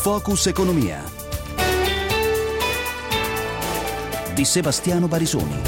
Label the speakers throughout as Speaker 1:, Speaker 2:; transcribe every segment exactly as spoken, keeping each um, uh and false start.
Speaker 1: Focus Economia di Sebastiano Barisoni.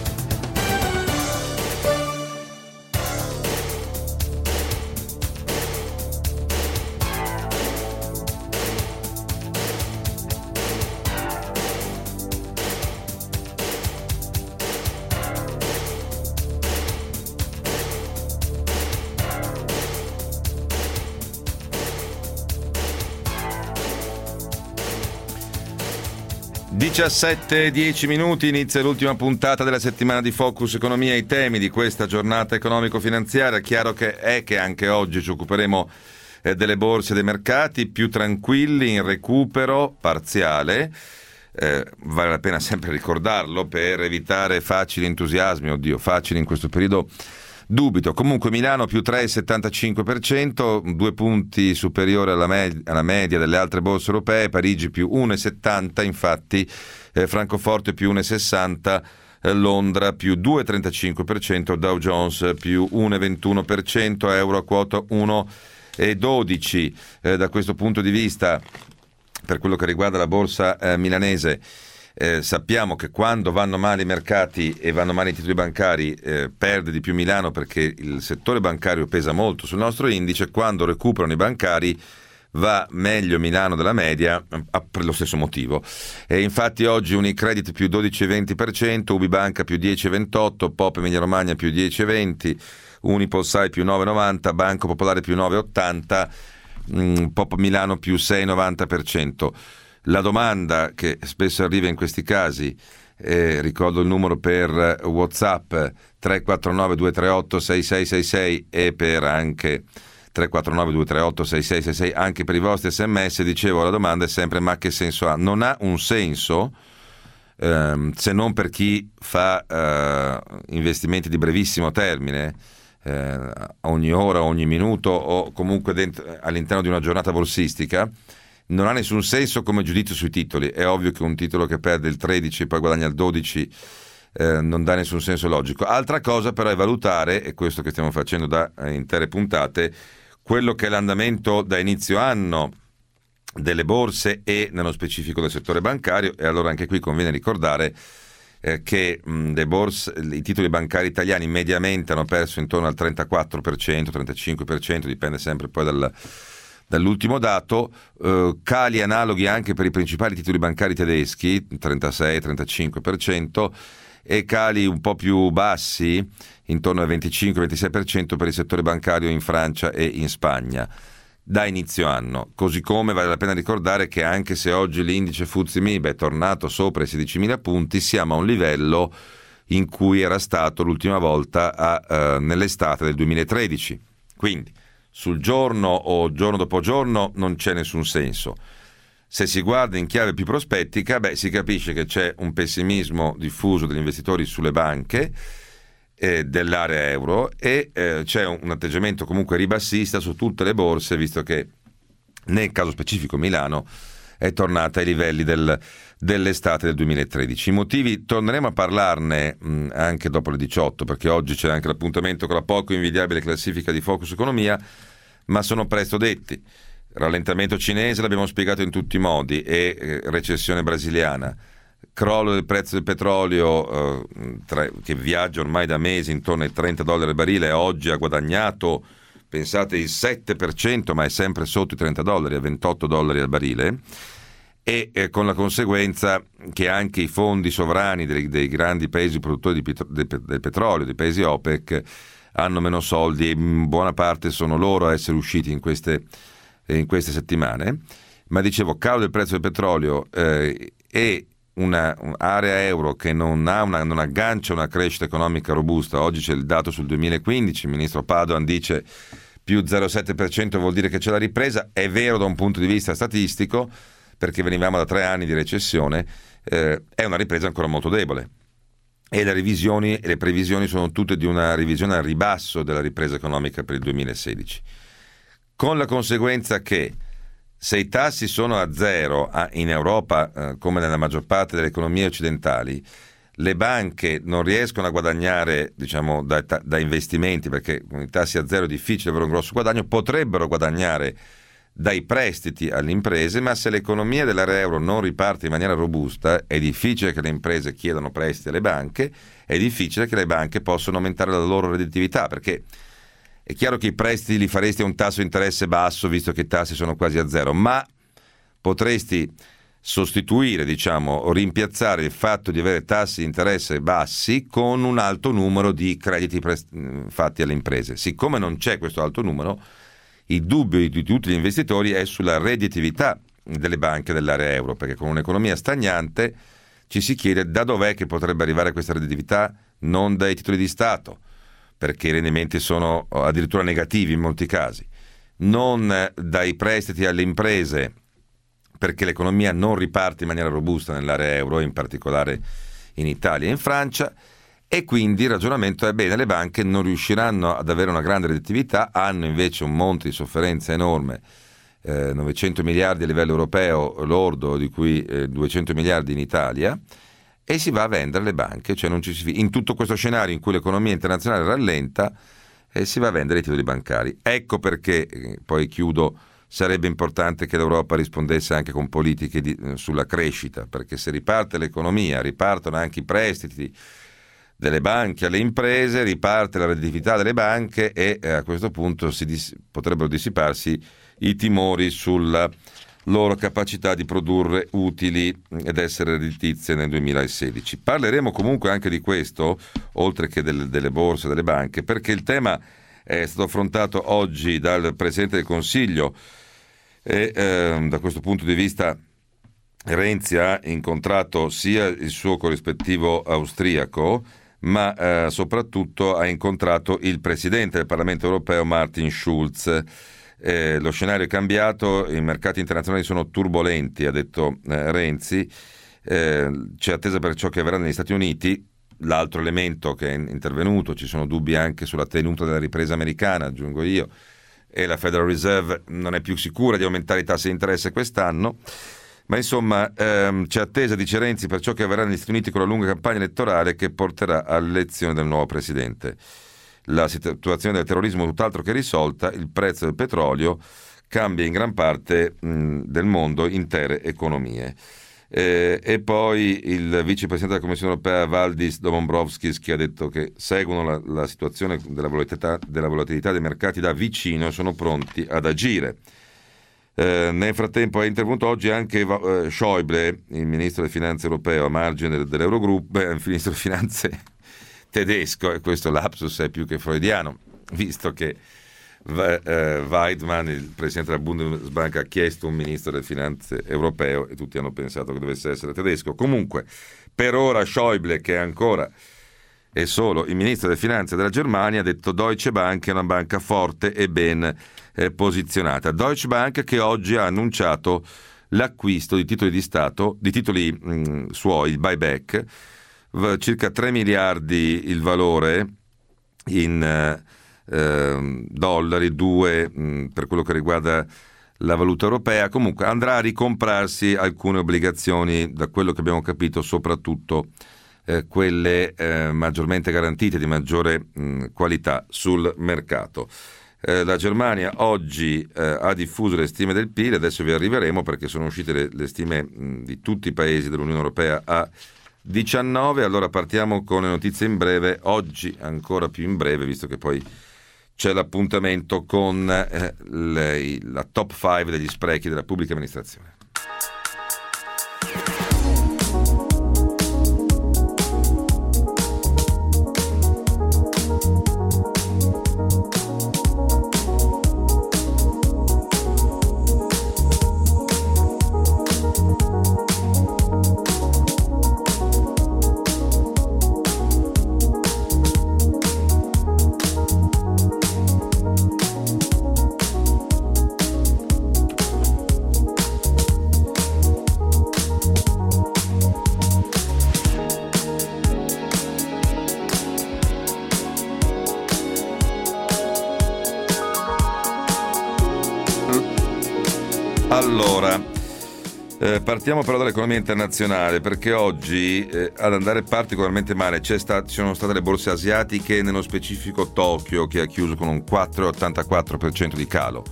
Speaker 2: diciassette e dieci minuti, inizia l'ultima puntata della settimana di Focus Economia. I temi di questa giornata economico-finanziaria, chiaro che è che anche oggi ci occuperemo eh, delle borse e dei mercati, più tranquilli, in recupero parziale, eh, vale la pena sempre ricordarlo per evitare facili entusiasmi, oddio facili in questo periodo dubito. Comunque Milano più tre virgola settantacinque per cento, due punti superiore alla, me- alla media delle altre borse europee. Parigi più uno virgola settanta, infatti eh, Francoforte più uno virgola sessanta, eh, Londra più due virgola trentacinque per cento, Dow Jones più uno virgola ventuno per cento, euro a quota uno virgola dodici. Eh, da questo punto di vista, per quello che riguarda la borsa eh, milanese, Eh, sappiamo che quando vanno male i mercati e vanno male i titoli bancari eh, perde di più Milano, perché il settore bancario pesa molto sul nostro indice. Quando recuperano i bancari va meglio Milano della media, eh, per lo stesso motivo. E infatti oggi Unicredit più dodici virgola venti per cento, Ubibanca più dieci virgola ventotto, Pop Emilia Romagna più dieci virgola venti, Unipolsai più nove virgola novanta, Banco Popolare più nove virgola ottanta, mh, Pop Milano più sei virgola novanta per cento. La domanda che spesso arriva in questi casi, eh, ricordo il numero per WhatsApp tre quattro nove due tre otto sei sei sei sei e per anche tre quattro nove due tre otto sei sei sei sei anche per i vostri sms. Dicevo, la domanda è sempre: ma che senso ha? Non ha un senso ehm, se non per chi fa eh, investimenti di brevissimo termine, eh, ogni ora, ogni minuto o comunque dentro, all'interno di una giornata borsistica. Non ha nessun senso come giudizio sui titoli. È ovvio che un titolo che perde il tredici e poi guadagna il dodici eh, non dà nessun senso logico. Altra cosa però è valutare, e questo che stiamo facendo da eh, intere puntate, quello che è l'andamento da inizio anno delle borse e nello specifico del settore bancario. E allora anche qui conviene ricordare eh, che mh, le borse, i titoli bancari italiani mediamente hanno perso intorno al trentaquattro per cento, trentacinque per cento, dipende sempre poi dal dall'ultimo dato, eh, cali analoghi anche per i principali titoli bancari tedeschi, trentasei trentacinque per cento, e cali un po' più bassi, intorno al venticinque ventisei per cento per il settore bancario in Francia e in Spagna, da inizio anno. Così come vale la pena ricordare che anche se oggi l'indice F T S E M I B è tornato sopra i sedicimila punti, siamo a un livello in cui era stato l'ultima volta a, eh, nell'estate del duemilatredici. Quindi sul giorno o giorno dopo giorno non c'è nessun senso. Se si guarda in chiave più prospettica, beh, si capisce che c'è un pessimismo diffuso degli investitori sulle banche eh, dell'area euro e eh, c'è un, un atteggiamento comunque ribassista su tutte le borse, visto che nel caso specifico Milano è tornata ai livelli del, dell'estate del duemilatredici. I motivi torneremo a parlarne mh, anche dopo le diciotto, perché oggi c'è anche l'appuntamento con la poco invidiabile classifica di Focus Economia, ma sono presto detti. Rallentamento cinese l'abbiamo spiegato in tutti i modi, e eh, recessione brasiliana, crollo del prezzo del petrolio eh, tra, che viaggia ormai da mesi intorno ai trenta dollari al barile, oggi ha guadagnato, pensate, il sette per cento, ma è sempre sotto i trenta dollari, a ventotto dollari al barile, e eh, con la conseguenza che anche i fondi sovrani dei, dei grandi paesi produttori di petro- del, del petrolio, dei paesi OPEC, hanno meno soldi, e in buona parte sono loro a essere usciti in queste, in queste settimane. Ma dicevo, calo del prezzo del petrolio eh, e una, un'area euro che non, ha una, non aggancia una crescita economica robusta. Oggi c'è il dato sul duemilaquindici, il ministro Padoan dice più zero virgola sette per cento, vuol dire che c'è la ripresa. È vero da un punto di vista statistico, perché venivamo da tre anni di recessione, eh, è una ripresa ancora molto debole. E le revisioni e le previsioni sono tutte di una revisione al ribasso della ripresa economica per il duemilasedici, con la conseguenza che se i tassi sono a zero in Europa, eh, come nella maggior parte delle economie occidentali, le banche non riescono a guadagnare, diciamo, da, da investimenti, perché con i tassi a zero è difficile avere un grosso guadagno. Potrebbero guadagnare dai prestiti alle imprese, ma se l'economia dell'area euro non riparte in maniera robusta, è difficile che le imprese chiedano prestiti alle banche, è difficile che le banche possano aumentare la loro redditività, perché è chiaro che i prestiti li faresti a un tasso di interesse basso, visto che i tassi sono quasi a zero, ma potresti sostituire, diciamo, o rimpiazzare il fatto di avere tassi di interesse bassi con un alto numero di crediti prest- fatti alle imprese. Siccome non c'è questo alto numero, il dubbio di tutti gli investitori è sulla redditività delle banche dell'area euro, perché con un'economia stagnante ci si chiede da dov'è che potrebbe arrivare questa redditività, non dai titoli di Stato, perché i rendimenti sono addirittura negativi in molti casi, non dai prestiti alle imprese, perché l'economia non riparte in maniera robusta nell'area euro, in particolare in Italia e in Francia, e quindi il ragionamento è bene, le banche non riusciranno ad avere una grande redditività, hanno invece un monte di sofferenza enorme, eh, novecento miliardi a livello europeo lordo, di cui eh, duecento miliardi in Italia, e si va a vendere le banche, cioè non ci si, in tutto questo scenario in cui l'economia internazionale rallenta, eh, si va a vendere i titoli bancari. Ecco perché, eh, poi chiudo, sarebbe importante che l'Europa rispondesse anche con politiche di, sulla crescita, perché se riparte l'economia, ripartono anche i prestiti delle banche alle imprese, riparte la redditività delle banche e eh, a questo punto si dis- potrebbero dissiparsi i timori sulla loro capacità di produrre utili ed essere redditizie nel duemilasedici. Parleremo comunque anche di questo, oltre che del, delle borse, delle banche, perché il tema è stato affrontato oggi dal Presidente del Consiglio e eh, da questo punto di vista Renzi ha incontrato sia il suo corrispettivo austriaco, ma eh, soprattutto ha incontrato il Presidente del Parlamento europeo Martin Schulz. Eh, lo scenario è cambiato, i mercati internazionali sono turbolenti, ha detto eh, Renzi, eh, c'è attesa per ciò che avverrà negli Stati Uniti. L'altro elemento che è intervenuto, ci sono dubbi anche sulla tenuta della ripresa americana, aggiungo io, e la Federal Reserve non è più sicura di aumentare i tassi di interesse quest'anno, ma insomma ehm, c'è attesa, dice Renzi, per ciò che avverrà negli Stati Uniti con la lunga campagna elettorale che porterà all'elezione del nuovo presidente. La situazione del terrorismo è tutt'altro che risolta, il prezzo del petrolio cambia in gran parte mh, del mondo intere economie. Eh, e poi il vicepresidente della Commissione europea Valdis Dombrovskis, che ha detto che seguono la, la situazione della volatilità, della volatilità dei mercati da vicino e sono pronti ad agire. Eh, nel frattempo è intervenuto oggi anche eh, Schäuble, il ministro delle finanze europeo a margine del, dell'Eurogruppo, eh, il ministro delle finanze tedesco, e questo lapsus è più che freudiano, visto che Uh, Weidmann, il presidente della Bundesbank, ha chiesto un ministro delle finanze europeo e tutti hanno pensato che dovesse essere tedesco. Comunque, per ora Schäuble, che è ancora e solo il ministro delle finanze della Germania, ha detto Deutsche Bank è una banca forte e ben eh, posizionata. Deutsche Bank che oggi ha annunciato l'acquisto di titoli di Stato, di titoli mh, suoi, il buyback, v- circa tre miliardi il valore in uh, Eh, dollari, due mh, per quello che riguarda la valuta europea. Comunque andrà a ricomprarsi alcune obbligazioni, da quello che abbiamo capito, soprattutto eh, quelle eh, maggiormente garantite, di maggiore mh, qualità sul mercato. Eh, la Germania oggi eh, ha diffuso le stime del P I L, adesso vi arriveremo perché sono uscite le, le stime mh, di tutti i paesi dell'Unione Europea a diciannove. Allora partiamo con le notizie in breve, oggi ancora più in breve, visto che poi c'è l'appuntamento con eh, le, la top cinque degli sprechi della pubblica amministrazione. Allora, eh, partiamo però dall'economia internazionale, perché oggi eh, ad andare particolarmente male c'è stat- ci sono state le borse asiatiche, nello specifico Tokyo, che ha chiuso con un quattro virgola ottantaquattro per cento di calo.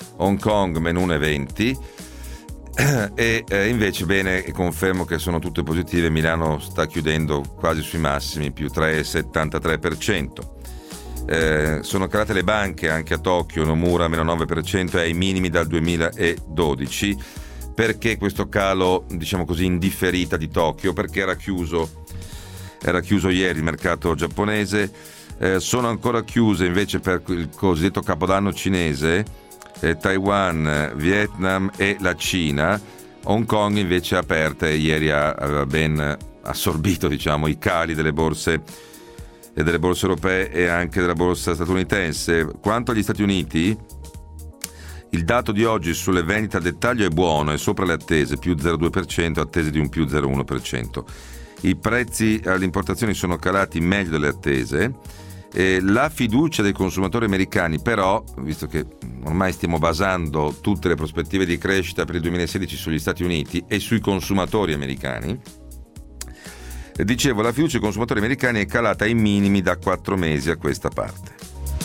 Speaker 2: Hong Kong meno uno virgola venti e eh, invece bene, confermo che sono tutte positive. Milano sta chiudendo quasi sui massimi, più tre virgola settantatré per cento. Eh, sono calate le banche anche a Tokyo, Nomura meno nove per cento, è ai minimi dal duemiladodici. Perché questo calo, diciamo così, indifferita di Tokyo? Perché era chiuso era chiuso ieri il mercato giapponese. Eh, sono ancora chiuse invece per il cosiddetto capodanno cinese eh, Taiwan, Vietnam e la Cina. Hong Kong invece è aperta e ieri ha, aveva ben assorbito, diciamo, i cali delle borse e delle borse europee e anche della borsa statunitense. Quanto agli Stati Uniti, il dato di oggi sulle vendite al dettaglio è buono, è sopra le attese, più zero virgola due per cento, attese di un più zero virgola uno per cento. I prezzi alle importazioni sono calati meglio delle attese. E la fiducia dei consumatori americani però, visto che ormai stiamo basando tutte le prospettive di crescita per il duemilasedici sugli Stati Uniti e sui consumatori americani, dicevo, la fiducia dei consumatori americani è calata ai minimi da quattro mesi a questa parte.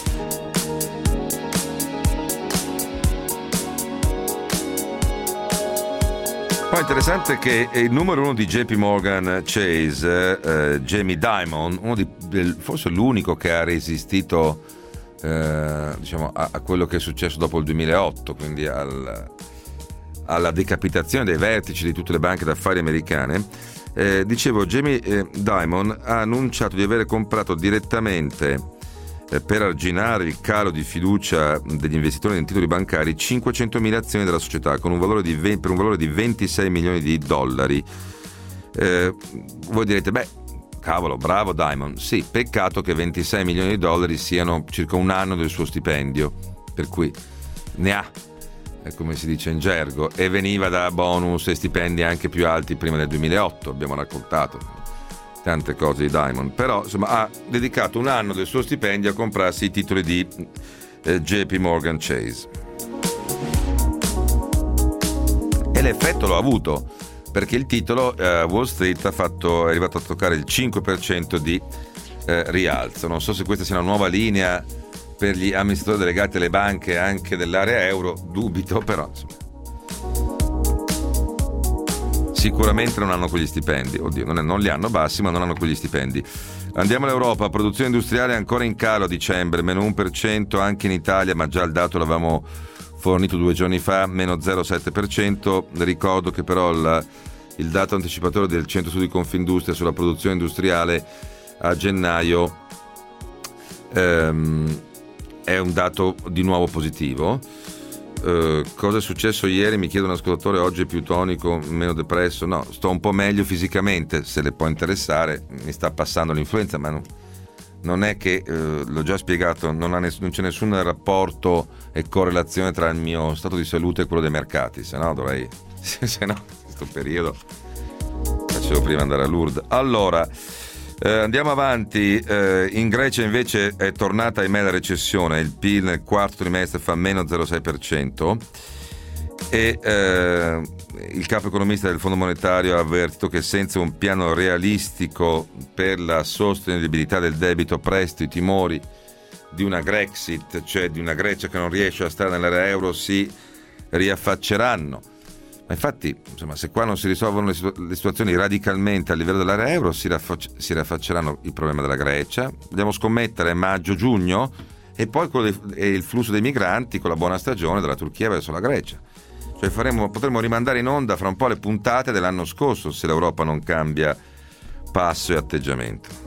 Speaker 2: Poi interessante che il numero uno di J P Morgan Chase, eh, Jamie Dimon, uno di, forse l'unico che ha resistito eh, diciamo, a, a quello che è successo dopo il duemilaotto, quindi al, alla decapitazione dei vertici di tutte le banche d'affari americane. Eh, dicevo, Jamie eh, Dimon ha annunciato di aver comprato direttamente, eh, per arginare il calo di fiducia degli investitori nei titoli bancari, cinquecentomila azioni della società con un valore di ve- per un valore di ventisei milioni di dollari. Eh, voi direte, beh, cavolo, bravo Dimon. Sì, peccato che ventisei milioni di dollari siano circa un anno del suo stipendio, per cui ne ha, come si dice in gergo, e veniva da bonus e stipendi anche più alti prima del duemilaotto. Abbiamo raccontato tante cose di Dimon, però insomma ha dedicato un anno del suo stipendio a comprarsi i titoli di eh, J P Morgan Chase, e l'effetto l'ha avuto, perché il titolo eh, Wall Street ha fatto, è arrivato a toccare il cinque per cento di eh, rialzo. Non so se questa sia una nuova linea per gli amministratori delegati alle banche anche dell'area euro, dubito, però insomma, sicuramente non hanno quegli stipendi. Oddio, non, è, non li hanno bassi, ma non hanno quegli stipendi. Andiamo all'Europa. Produzione industriale ancora in calo a dicembre, meno uno per cento anche in Italia, ma già il dato l'avevamo fornito due giorni fa, meno zero virgola sette per cento. Ricordo che però il, il dato anticipatorio del Centro Studi Confindustria sulla produzione industriale a gennaio ehm, è un dato di nuovo positivo. Uh, cosa è successo ieri? Mi chiede un ascoltatore, oggi è più tonico, meno depresso. No, sto un po' meglio fisicamente, se le può interessare. Mi sta passando l'influenza, ma non, non è che, uh, l'ho già spiegato, non, ha ness- non c'è nessun rapporto e correlazione tra il mio stato di salute e quello dei mercati, se no dovrei, se no in questo periodo facevo prima andare a Lourdes. Allora, Eh, andiamo avanti. Eh, in Grecia invece è tornata ahimè la recessione, il P I L nel quarto trimestre fa meno zero virgola sei per cento e eh, il capo economista del Fondo Monetario ha avvertito che senza un piano realistico per la sostenibilità del debito presto i timori di una Grexit, cioè di una Grecia che non riesce a stare nell'area euro, si riaffacceranno. Ma infatti, insomma, se qua non si risolvono le, situ- le situazioni radicalmente a livello dell'area euro, si, raffac- si riaffacceranno il problema della Grecia. Dobbiamo scommettere maggio-giugno e poi quello dei- e il flusso dei migranti con la buona stagione dalla Turchia verso la Grecia. Cioè faremo, potremo rimandare in onda fra un po' le puntate dell'anno scorso se l'Europa non cambia passo e atteggiamento.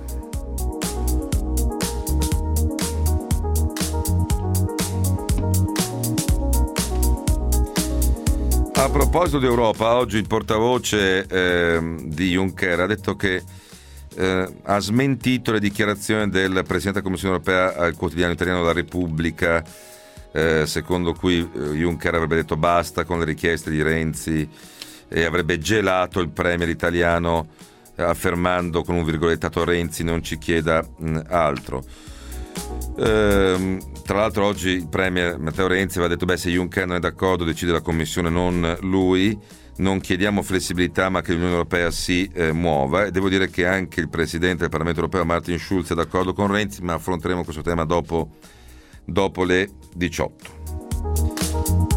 Speaker 2: A proposito di Europa, oggi il portavoce eh, di Juncker ha detto che eh, ha smentito le dichiarazioni del Presidente della Commissione Europea al quotidiano italiano La Repubblica, eh, secondo cui eh, Juncker avrebbe detto basta con le richieste di Renzi e avrebbe gelato il premier italiano, eh, affermando con un virgolettato Renzi non ci chieda mh, altro. Ehm, tra l'altro oggi il premier Matteo Renzi aveva detto beh, se Juncker non è d'accordo decide la Commissione, non lui, non chiediamo flessibilità ma che l'Unione Europea si eh, muova, e devo dire che anche il presidente del Parlamento Europeo Martin Schulz è d'accordo con Renzi, ma affronteremo questo tema dopo, dopo le diciotto.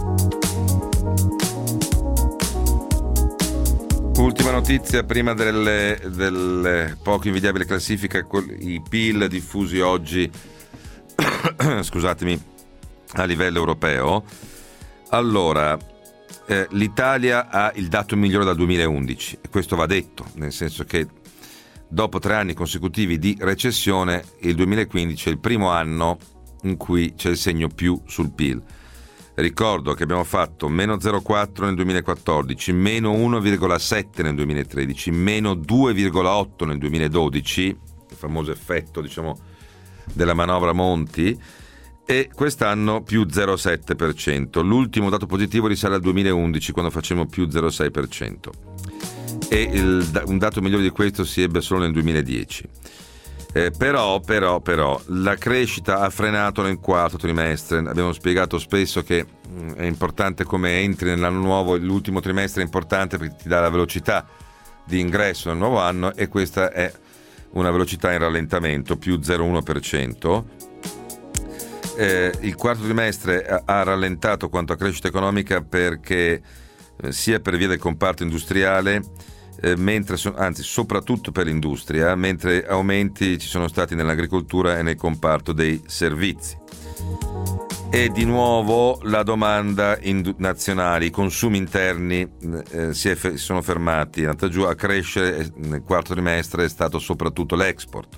Speaker 2: Ultima notizia prima delle, delle poco invidiabili classifiche, i P I L diffusi oggi scusatemi a livello europeo. Allora, eh, l'Italia ha il dato migliore dal duemilaundici e questo va detto, nel senso che dopo tre anni consecutivi di recessione il duemilaquindici è il primo anno in cui c'è il segno più sul P I L. Ricordo che abbiamo fatto meno zero virgola quattro nel duemilaquattordici, meno uno virgola sette nel duemilatredici, meno due virgola otto nel duemiladodici, il famoso effetto, diciamo, della manovra Monti, e quest'anno più zero virgola sette per cento. L'ultimo dato positivo risale al duemilaundici, quando facemmo più zero virgola sei per cento. E il, un dato migliore di questo si ebbe solo nel duemiladieci. Eh, però, però, però, la crescita ha frenato nel quarto trimestre. Abbiamo spiegato spesso che mh, è importante come entri nell'anno nuovo, l'ultimo trimestre è importante perché ti dà la velocità di ingresso nel nuovo anno, e questa è una velocità in rallentamento, più zero virgola uno per cento. Eh, il quarto trimestre ha, ha rallentato quanto a crescita economica perché eh, sia per via del comparto industriale, Eh, mentre anzi soprattutto per l'industria, mentre aumenti ci sono stati nell'agricoltura e nel comparto dei servizi. E di nuovo la domanda in, nazionale, i consumi interni eh, si, è, si sono fermati, è andata giù. A crescere nel quarto trimestre è stato soprattutto l'export.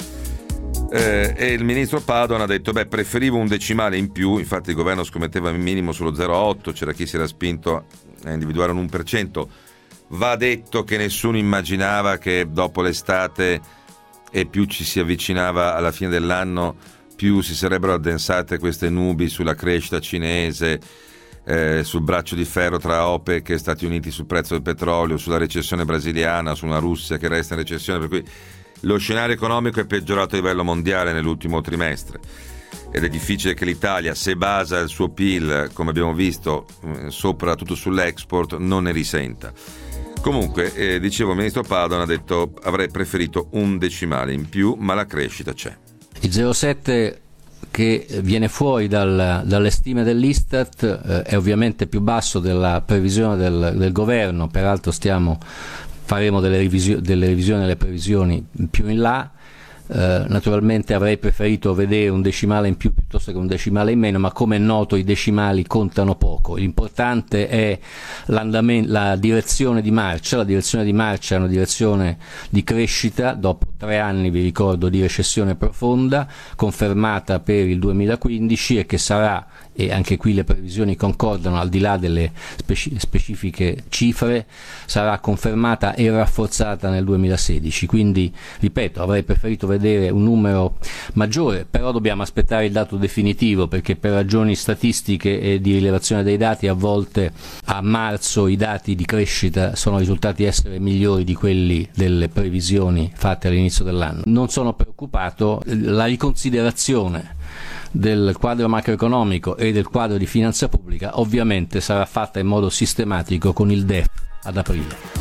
Speaker 2: Eh, e il ministro Padoan ha detto beh, preferivo un decimale in più. Infatti il governo scommetteva il minimo sullo zero virgola otto, c'era chi si era spinto a individuare un uno per cento. Va detto che nessuno immaginava che dopo l'estate, e più ci si avvicinava alla fine dell'anno, più si sarebbero addensate queste nubi sulla crescita cinese, eh, sul braccio di ferro tra OPEC e Stati Uniti sul prezzo del petrolio, sulla recessione brasiliana, su una Russia che resta in recessione, per cui lo scenario economico è peggiorato a livello mondiale nell'ultimo trimestre. Ed è difficile che l'Italia, se basa il suo P I L, come abbiamo visto, soprattutto sull'export, non ne risenta. Comunque, eh, dicevo, il ministro Padoan ha detto avrei preferito un decimale in più, ma la crescita c'è.
Speaker 3: Il zero virgola sette che viene fuori dal, dalle stime dell'Istat eh, è ovviamente più basso della previsione del, del governo, peraltro stiamo, faremo delle, revisio, delle revisioni delle previsioni più in là. Uh, naturalmente avrei preferito vedere un decimale in più piuttosto che un decimale in meno, ma come è noto i decimali contano poco. L'importante è l'andamento, la direzione di marcia. La direzione di marcia è una direzione di crescita dopo tre anni, vi ricordo, di recessione profonda, confermata per il duemilaquindici, e che sarà, e anche qui le previsioni concordano al di là delle speci- specifiche cifre, sarà confermata e rafforzata nel duemilasedici. Quindi, ripeto, avrei preferito vedere un numero maggiore, però dobbiamo aspettare il dato definitivo, perché per ragioni statistiche e di rilevazione dei dati a volte a marzo i dati di crescita sono risultati essere migliori di quelli delle previsioni fatte all'inizio dell'anno. Non sono preoccupato, la riconsiderazione del quadro macroeconomico e del quadro di finanza pubblica ovviamente sarà fatta in modo sistematico con il D E F ad aprile.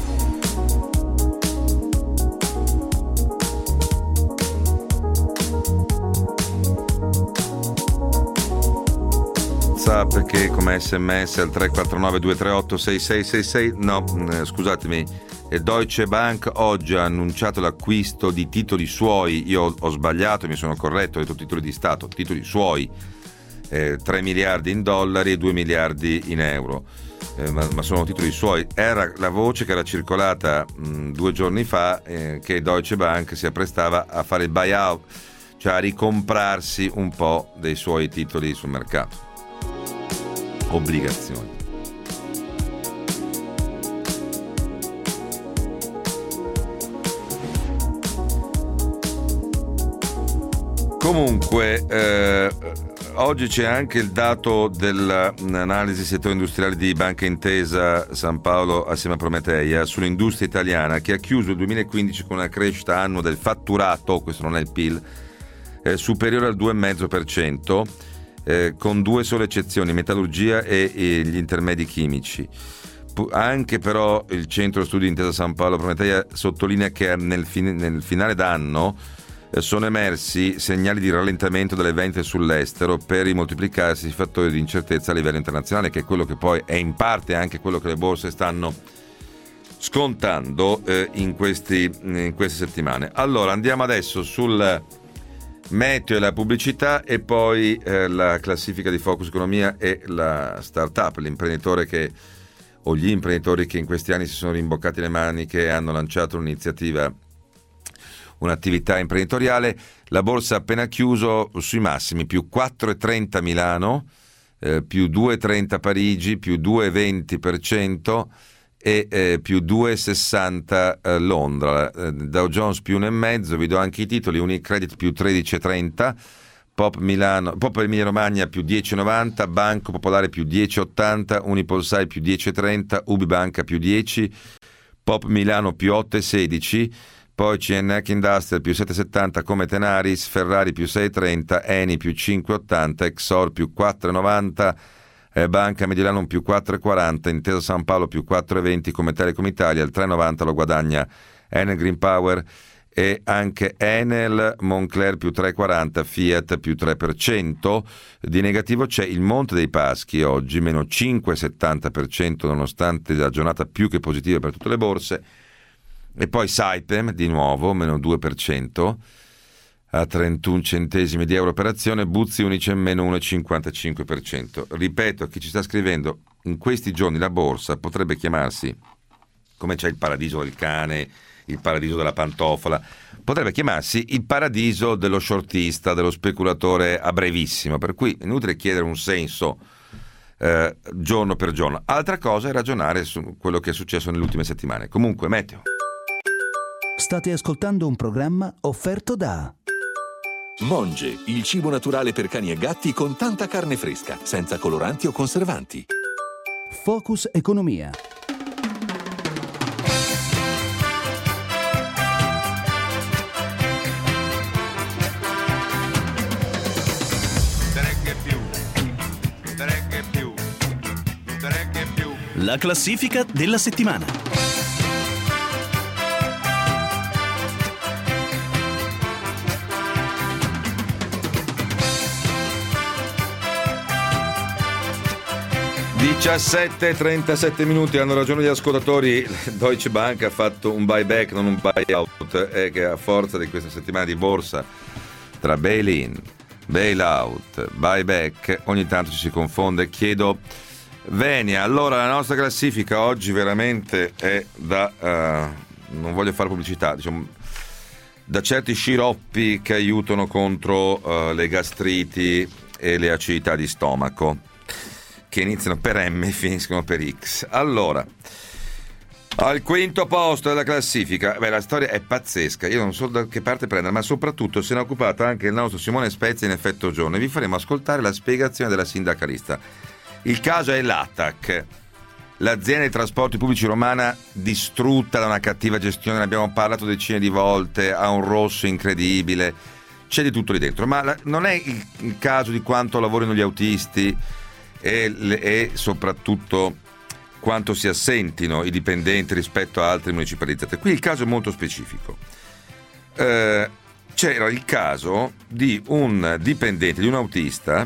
Speaker 2: Perché come sms al tre quattro nove due tre otto sei sei sei sei, no, scusatemi, Deutsche Bank oggi ha annunciato l'acquisto di titoli suoi. Io ho, ho sbagliato, mi sono corretto, ho detto titoli di Stato, titoli suoi, eh, tre miliardi in dollari e due miliardi in euro, eh, ma, ma sono titoli suoi. Era la voce che era circolata mh, due giorni fa, eh, che Deutsche Bank si apprestava a fare il buyout, cioè a ricomprarsi un po' dei suoi titoli sul mercato, obbligazioni. Comunque eh, oggi c'è anche il dato dell'analisi settore industriale di Banca Intesa San Paolo assieme a Prometeia sull'industria italiana, che ha chiuso il duemilaquindici con una crescita annua del fatturato, questo non è il P I L, eh, superiore al due virgola cinque per cento, Eh, con due sole eccezioni, metallurgia e, e gli intermedi chimici. P- anche però il centro studi Intesa San Paolo Prometeia sottolinea che nel, fin- nel finale d'anno eh, sono emersi segnali di rallentamento delle vendite sull'estero per i moltiplicarsi di fattori di incertezza a livello internazionale, che è quello che poi è in parte anche quello che le borse stanno scontando eh, in, questi, in queste settimane. Allora andiamo adesso sul meteo e la pubblicità e poi eh, la classifica di Focus Economia e la startup, l'imprenditore che o gli imprenditori che in questi anni si sono rimboccati le maniche e hanno lanciato un'iniziativa, un'attività imprenditoriale. La borsa ha appena chiuso sui massimi, più quattro virgola trenta Milano, eh, più due virgola trenta Parigi, più due virgola venti per cento e eh, più due virgola sessanta eh, Londra. eh, Dow Jones più uno virgola cinque, vi do anche i titoli: Unicredit più tredici virgola trenta, Pop Milano, Pop Emilia Romagna più dieci virgola novanta, Banco Popolare più dieci virgola ottanta, Unipolsai più dieci virgola trenta, Ubibanca più dieci, Pop Milano più otto virgola sedici, poi C N H Industrial più sette virgola settanta, come Tenaris, Ferrari più sei virgola trenta, Eni più cinque virgola ottanta, Exor più quattro virgola novanta, eh, Banca Mediolanum più quattro virgola quaranta, Intesa San Paolo più quattro virgola venti, come Telecom Italia il tre virgola novanta lo guadagna Enel Green Power e anche Enel, Moncler più tre virgola quaranta, Fiat più tre per cento. Di negativo c'è il Monte dei Paschi oggi, meno cinque virgola settanta per cento nonostante la giornata più che positiva per tutte le borse. E poi Saipem di nuovo meno due per cento a trentuno centesimi di euro per azione, Buzzi Unicem meno uno virgola cinquantacinque per cento. Ripeto a chi ci sta scrivendo, in questi giorni la borsa potrebbe chiamarsi, come c'è il paradiso del cane, il paradiso della pantofola, potrebbe chiamarsi il paradiso dello shortista, dello speculatore a brevissimo, per cui è inutile chiedere un senso eh, giorno per giorno. Altra cosa è ragionare su quello che è successo nelle ultime settimane. Comunque, meteo.
Speaker 1: State ascoltando un programma offerto da
Speaker 4: Monge, il cibo naturale per cani e gatti con tanta carne fresca, senza coloranti o conservanti.
Speaker 1: Focus Economia.
Speaker 5: La classifica della settimana.
Speaker 2: diciassette e trentasette minuti, hanno ragione gli ascoltatori. Deutsche Bank ha fatto un buyback, non un buyout, e che a forza di questa settimana di borsa tra bail-in, bail-out, buyback ogni tanto ci si confonde. Chiedo venia. Allora, la nostra classifica oggi veramente è da uh, non voglio fare pubblicità, diciamo, da certi sciroppi che aiutano contro uh, le gastriti e le acidità di stomaco, che iniziano per M e finiscono per X. Allora, al quinto posto della classifica, beh, la storia è pazzesca, io non so da che parte prendere, ma soprattutto se ne è occupato anche il nostro Simone Spezia in Effetto Giorno, e vi faremo ascoltare la spiegazione della sindacalista. Il caso è l'A T A C, l'azienda dei trasporti pubblici romana distrutta da una cattiva gestione, ne abbiamo parlato decine di volte, ha un rosso incredibile, c'è di tutto lì dentro, ma la, non è il, il caso di quanto lavorino gli autisti e, e soprattutto quanto si assentino i dipendenti rispetto a altre municipalizzate. Qui il caso è molto specifico. Eh, c'era il caso di un dipendente, di un autista,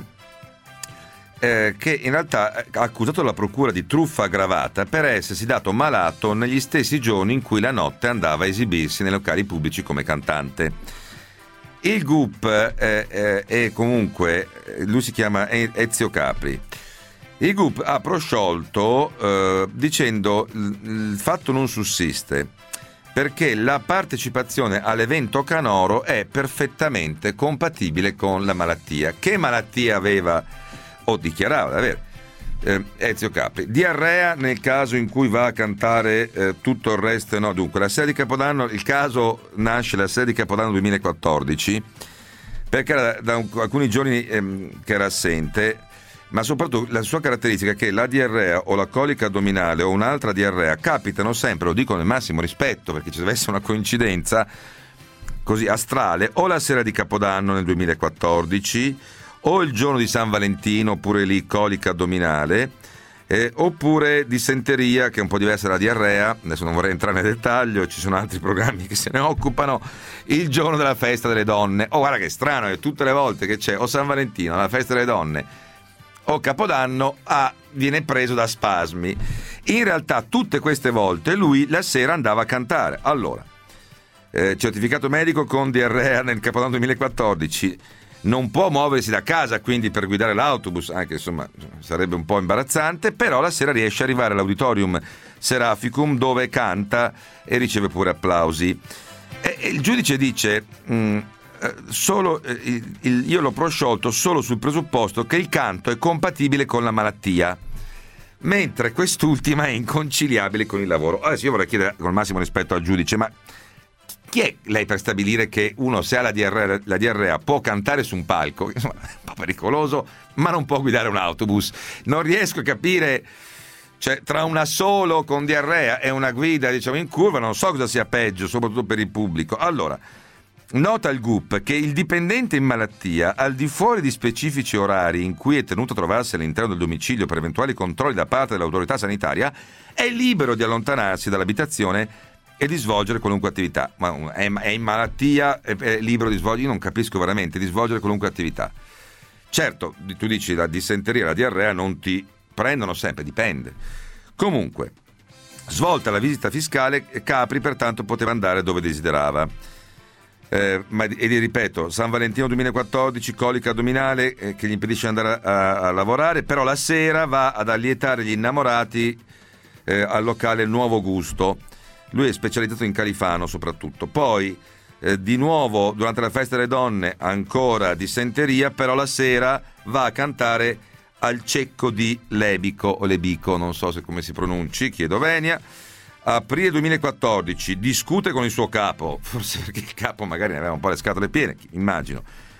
Speaker 2: eh, che in realtà ha accusato la procura di truffa aggravata per essersi dato malato negli stessi giorni in cui la notte andava a esibirsi nei locali pubblici come cantante. Il G U P eh, eh, è comunque, lui si chiama Ezio Capri. Il G U P ha prosciolto eh, dicendo il, il fatto non sussiste perché la partecipazione all'evento canoro è perfettamente compatibile con la malattia. Che malattia aveva o dichiarava di avere eh, Ezio Capri? Diarrea nel caso in cui va a cantare, eh, tutto il resto no. Dunque la sera di Capodanno, il caso nasce la sera di Capodanno duemilaquattordici perché era da un, alcuni giorni ehm, che era assente, ma soprattutto la sua caratteristica è che la diarrea o la colica addominale o un'altra diarrea capitano sempre, lo dico nel massimo rispetto perché ci deve essere una coincidenza così astrale, o la sera di Capodanno nel duemilaquattordici o il giorno di San Valentino, oppure lì colica addominale, eh, oppure dissenteria, che è un po' diversa dalla diarrea, adesso non vorrei entrare nel dettaglio, ci sono altri programmi che se ne occupano, il giorno della festa delle donne. Oh, guarda che strano, è tutte le volte che c'è o San Valentino, la festa delle donne, o Capodanno, ah, viene preso da spasmi. In realtà tutte queste volte lui la sera andava a cantare. Allora, eh, certificato medico con diarrea nel Capodanno duemilaquattordici, non può muoversi da casa quindi per guidare l'autobus, anche insomma sarebbe un po' imbarazzante, però la sera riesce ad arrivare all'Auditorium Seraficum dove canta e riceve pure applausi. E, e il giudice dice mh, solo eh, il, il, io l'ho prosciolto solo sul presupposto che il canto è compatibile con la malattia, mentre quest'ultima è inconciliabile con il lavoro. Adesso io vorrei chiedere col massimo rispetto al giudice, ma chi è lei per stabilire che uno, se ha la diarrea, la diarrea può cantare su un palco? Insomma, è un po' pericoloso, ma non può guidare un autobus. Non riesco a capire, cioè, tra una solo con diarrea e una guida, diciamo, in curva, non so cosa sia peggio, soprattutto per il pubblico. Allora, nota il G U P che il dipendente in malattia, al di fuori di specifici orari in cui è tenuto a trovarsi all'interno del domicilio per eventuali controlli da parte dell'autorità sanitaria, è libero di allontanarsi dall'abitazione e di svolgere qualunque attività. Ma è, è in malattia, è, è libero di svolgere, io non capisco veramente, di svolgere qualunque attività. Certo, tu dici la dissenteria, la diarrea non ti prendono sempre, dipende. Comunque, svolta la visita fiscale, Capri pertanto poteva andare dove desiderava. Eh, ma, e vi ripeto, San Valentino duemilaquattordici, colica addominale eh, che gli impedisce di andare a, a lavorare, però la sera va ad allietare gli innamorati eh, al locale Nuovo Gusto. Lui è specializzato in Califano soprattutto. Poi eh, di nuovo durante la festa delle donne ancora dissenteria, però la sera va a cantare al Cecco di Lebico o Lebico, non so se come si pronunci, chiedo venia. Aprile duemilaquattordici discute con il suo capo, forse perché il capo magari ne aveva un po' le scatole piene, immagino.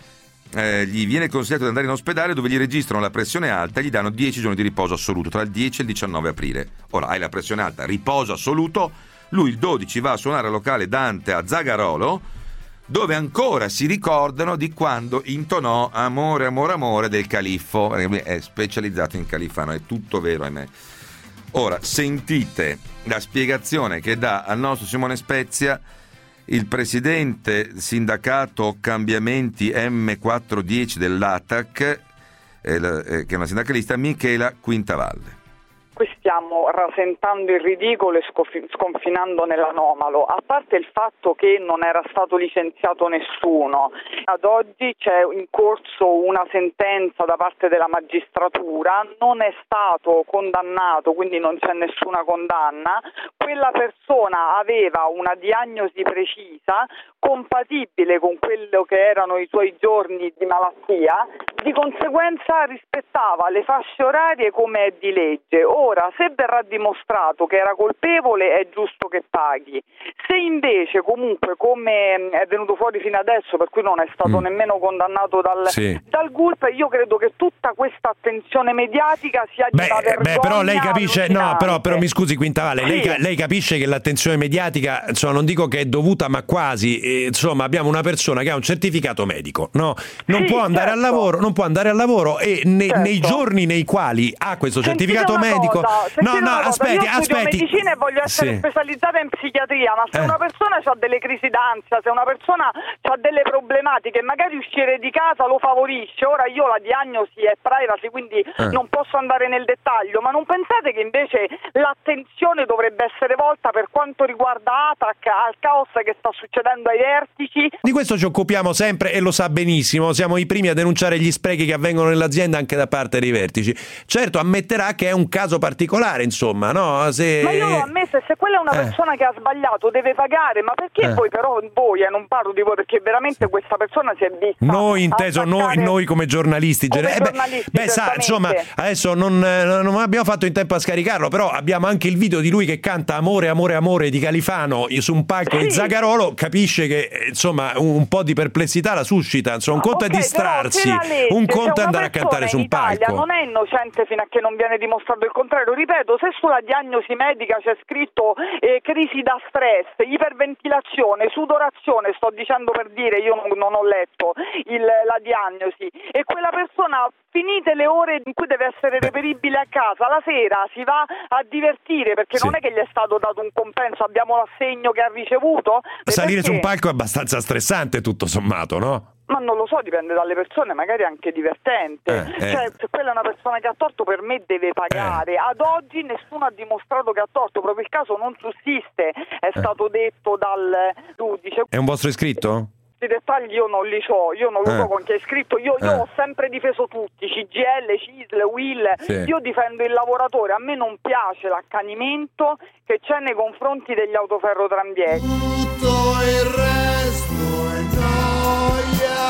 Speaker 2: Eh, gli viene consigliato di andare in ospedale dove gli registrano la pressione alta e gli danno dieci giorni di riposo assoluto tra il dieci e il diciannove aprile. Ora hai la pressione alta, riposo assoluto. Lui il dodici va a suonare al locale Dante a Zagarolo, dove ancora si ricordano di quando intonò Amore, amore, amore del Califfo, perché lui è specializzato in Califano, è tutto vero, ahimè. Ora, sentite la spiegazione che dà al nostro Simone Spezia il presidente sindacato Cambiamenti M quattrocentodieci dell'A T A C, eh, che è una sindacalista, Michela Quintavalle.
Speaker 6: Qui stiamo rasentando il ridicolo e sconfinando nell'anomalo, a parte il fatto che non era stato licenziato nessuno. Ad oggi c'è in corso una sentenza da parte della magistratura, non è stato condannato, quindi non c'è nessuna condanna. Quella persona aveva una diagnosi precisa, compatibile con quello che erano i suoi giorni di malattia, di conseguenza rispettava le fasce orarie come è di legge. Ora, se verrà dimostrato che era colpevole, è giusto che paghi. Se invece, comunque, come è venuto fuori fino adesso, per cui non è stato mm. nemmeno condannato dal, sì. dal G U P, io credo che tutta questa attenzione mediatica sia di
Speaker 7: beh,
Speaker 6: una vergogna.
Speaker 7: Beh, però lei capisce, no, però, però mi scusi Quintavalle, sì. lei, lei capisce che l'attenzione mediatica, insomma, non dico che è dovuta, ma quasi, eh, insomma, abbiamo una persona che ha un certificato medico, no? Non
Speaker 6: sì,
Speaker 7: può andare
Speaker 6: certo.
Speaker 7: al lavoro, non può andare al lavoro e ne,
Speaker 6: certo.
Speaker 7: nei giorni nei quali ha questo
Speaker 6: Sentite
Speaker 7: certificato medico.
Speaker 6: Cosa,
Speaker 7: no, no, aspetti,
Speaker 6: io
Speaker 7: aspetti.
Speaker 6: Io medicina e voglio essere
Speaker 7: sì.
Speaker 6: specializzata in psichiatria, ma se
Speaker 7: eh.
Speaker 6: una persona ha delle crisi d'ansia, se una persona ha delle problematiche, magari uscire di casa lo favorisce. Ora io la diagnosi è privacy, quindi eh. non posso andare nel dettaglio, ma non pensate che invece l'attenzione dovrebbe essere volta per quanto riguarda A T A C al caos che sta succedendo ai vertici?
Speaker 7: Di questo ci occupiamo sempre e lo sa benissimo, siamo i primi a denunciare gli sprechi che avvengono nell'azienda anche da parte dei vertici. Certo, ammetterà che è un caso particolare, insomma, no? Se...
Speaker 6: Ma io l'ho ammesso, e se quella è una
Speaker 7: eh.
Speaker 6: persona che ha sbagliato deve pagare, ma perché
Speaker 7: eh.
Speaker 6: voi però, voi, eh, non parlo di voi, perché veramente questa persona si è vista
Speaker 7: noi inteso noi, noi come giornalisti,
Speaker 6: come
Speaker 7: eh,
Speaker 6: giornalisti
Speaker 7: beh, beh sa, insomma, adesso non, non abbiamo fatto in tempo a scaricarlo, però abbiamo anche il video di lui che canta Amore, amore, amore di Califano su un palco
Speaker 6: sì.
Speaker 7: di Zagarolo, capisce che insomma un, un po' di perplessità la suscita, insomma, un conto
Speaker 6: okay,
Speaker 7: è distrarsi,
Speaker 6: legge,
Speaker 7: un conto è andare a cantare su un palco.
Speaker 6: Non è innocente fino a che non viene dimostrato il contrario. Ripeto, se sulla diagnosi medica c'è scritto eh, crisi da stress, iperventilazione, sudorazione, sto dicendo per dire, io non, non ho letto il, la diagnosi, e quella persona, finite le ore in cui deve essere reperibile a casa, la sera si va a divertire, perché sì. non è che gli è stato dato un compenso, abbiamo l'assegno che ha ricevuto.
Speaker 7: Salire
Speaker 6: perché?
Speaker 7: su un palco è abbastanza stressante tutto sommato, no?
Speaker 6: Ma non lo so, dipende dalle persone, magari anche divertente.
Speaker 7: Eh, eh.
Speaker 6: Cioè, se quella è una persona che ha torto, per me deve pagare.
Speaker 7: Eh.
Speaker 6: Ad oggi nessuno ha dimostrato che ha torto, proprio il caso non sussiste, è
Speaker 7: Eh.
Speaker 6: stato detto dal giudice.
Speaker 7: È un vostro iscritto?
Speaker 6: I dettagli io non li so, io non lo
Speaker 7: Eh.
Speaker 6: so con chi è scritto, io, io
Speaker 7: Eh.
Speaker 6: ho sempre difeso tutti, C G I L, C I S L, U I L,
Speaker 7: Sì.
Speaker 6: io difendo il lavoratore, a me non piace l'accanimento che c'è nei confronti degli autoferrotramvieri.
Speaker 8: Tutto il resto è noia.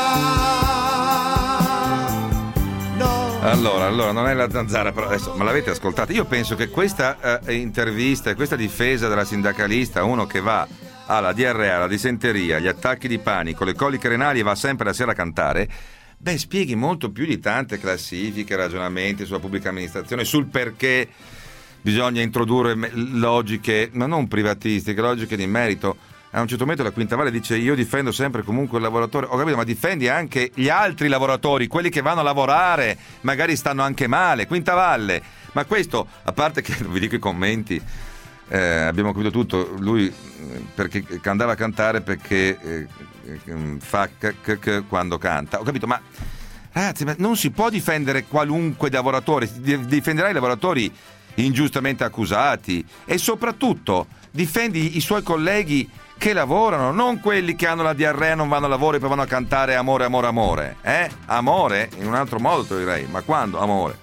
Speaker 8: No.
Speaker 2: Allora, allora, non è la zanzara, però adesso, ma l'avete ascoltata? Io penso che questa eh, intervista e questa difesa della sindacalista, uno che va alla D R A, alla dissenteria, gli attacchi di panico, le coliche renali e va sempre la sera a cantare, beh, spieghi molto più di tante classifiche, ragionamenti sulla pubblica amministrazione, sul perché bisogna introdurre me- logiche, ma non privatistiche, logiche di merito. A un certo momento la Quintavalle dice: io difendo sempre comunque il lavoratore. Ho capito, ma difendi anche gli altri lavoratori, quelli che vanno a lavorare, magari stanno anche male. Quintavalle, ma questo, a parte che vi dico i commenti, eh, abbiamo capito tutto, lui perché andava a cantare perché eh, fa c- c- c- quando canta. Ho capito, ma ragazzi, ma non si può difendere qualunque lavoratore, difenderai i lavoratori ingiustamente accusati e soprattutto difendi i suoi colleghi che lavorano, non quelli che hanno la diarrea, non vanno a lavoro e poi vanno a cantare amore, amore, amore. Eh? Amore? In un altro modo te lo direi, ma quando? Amore.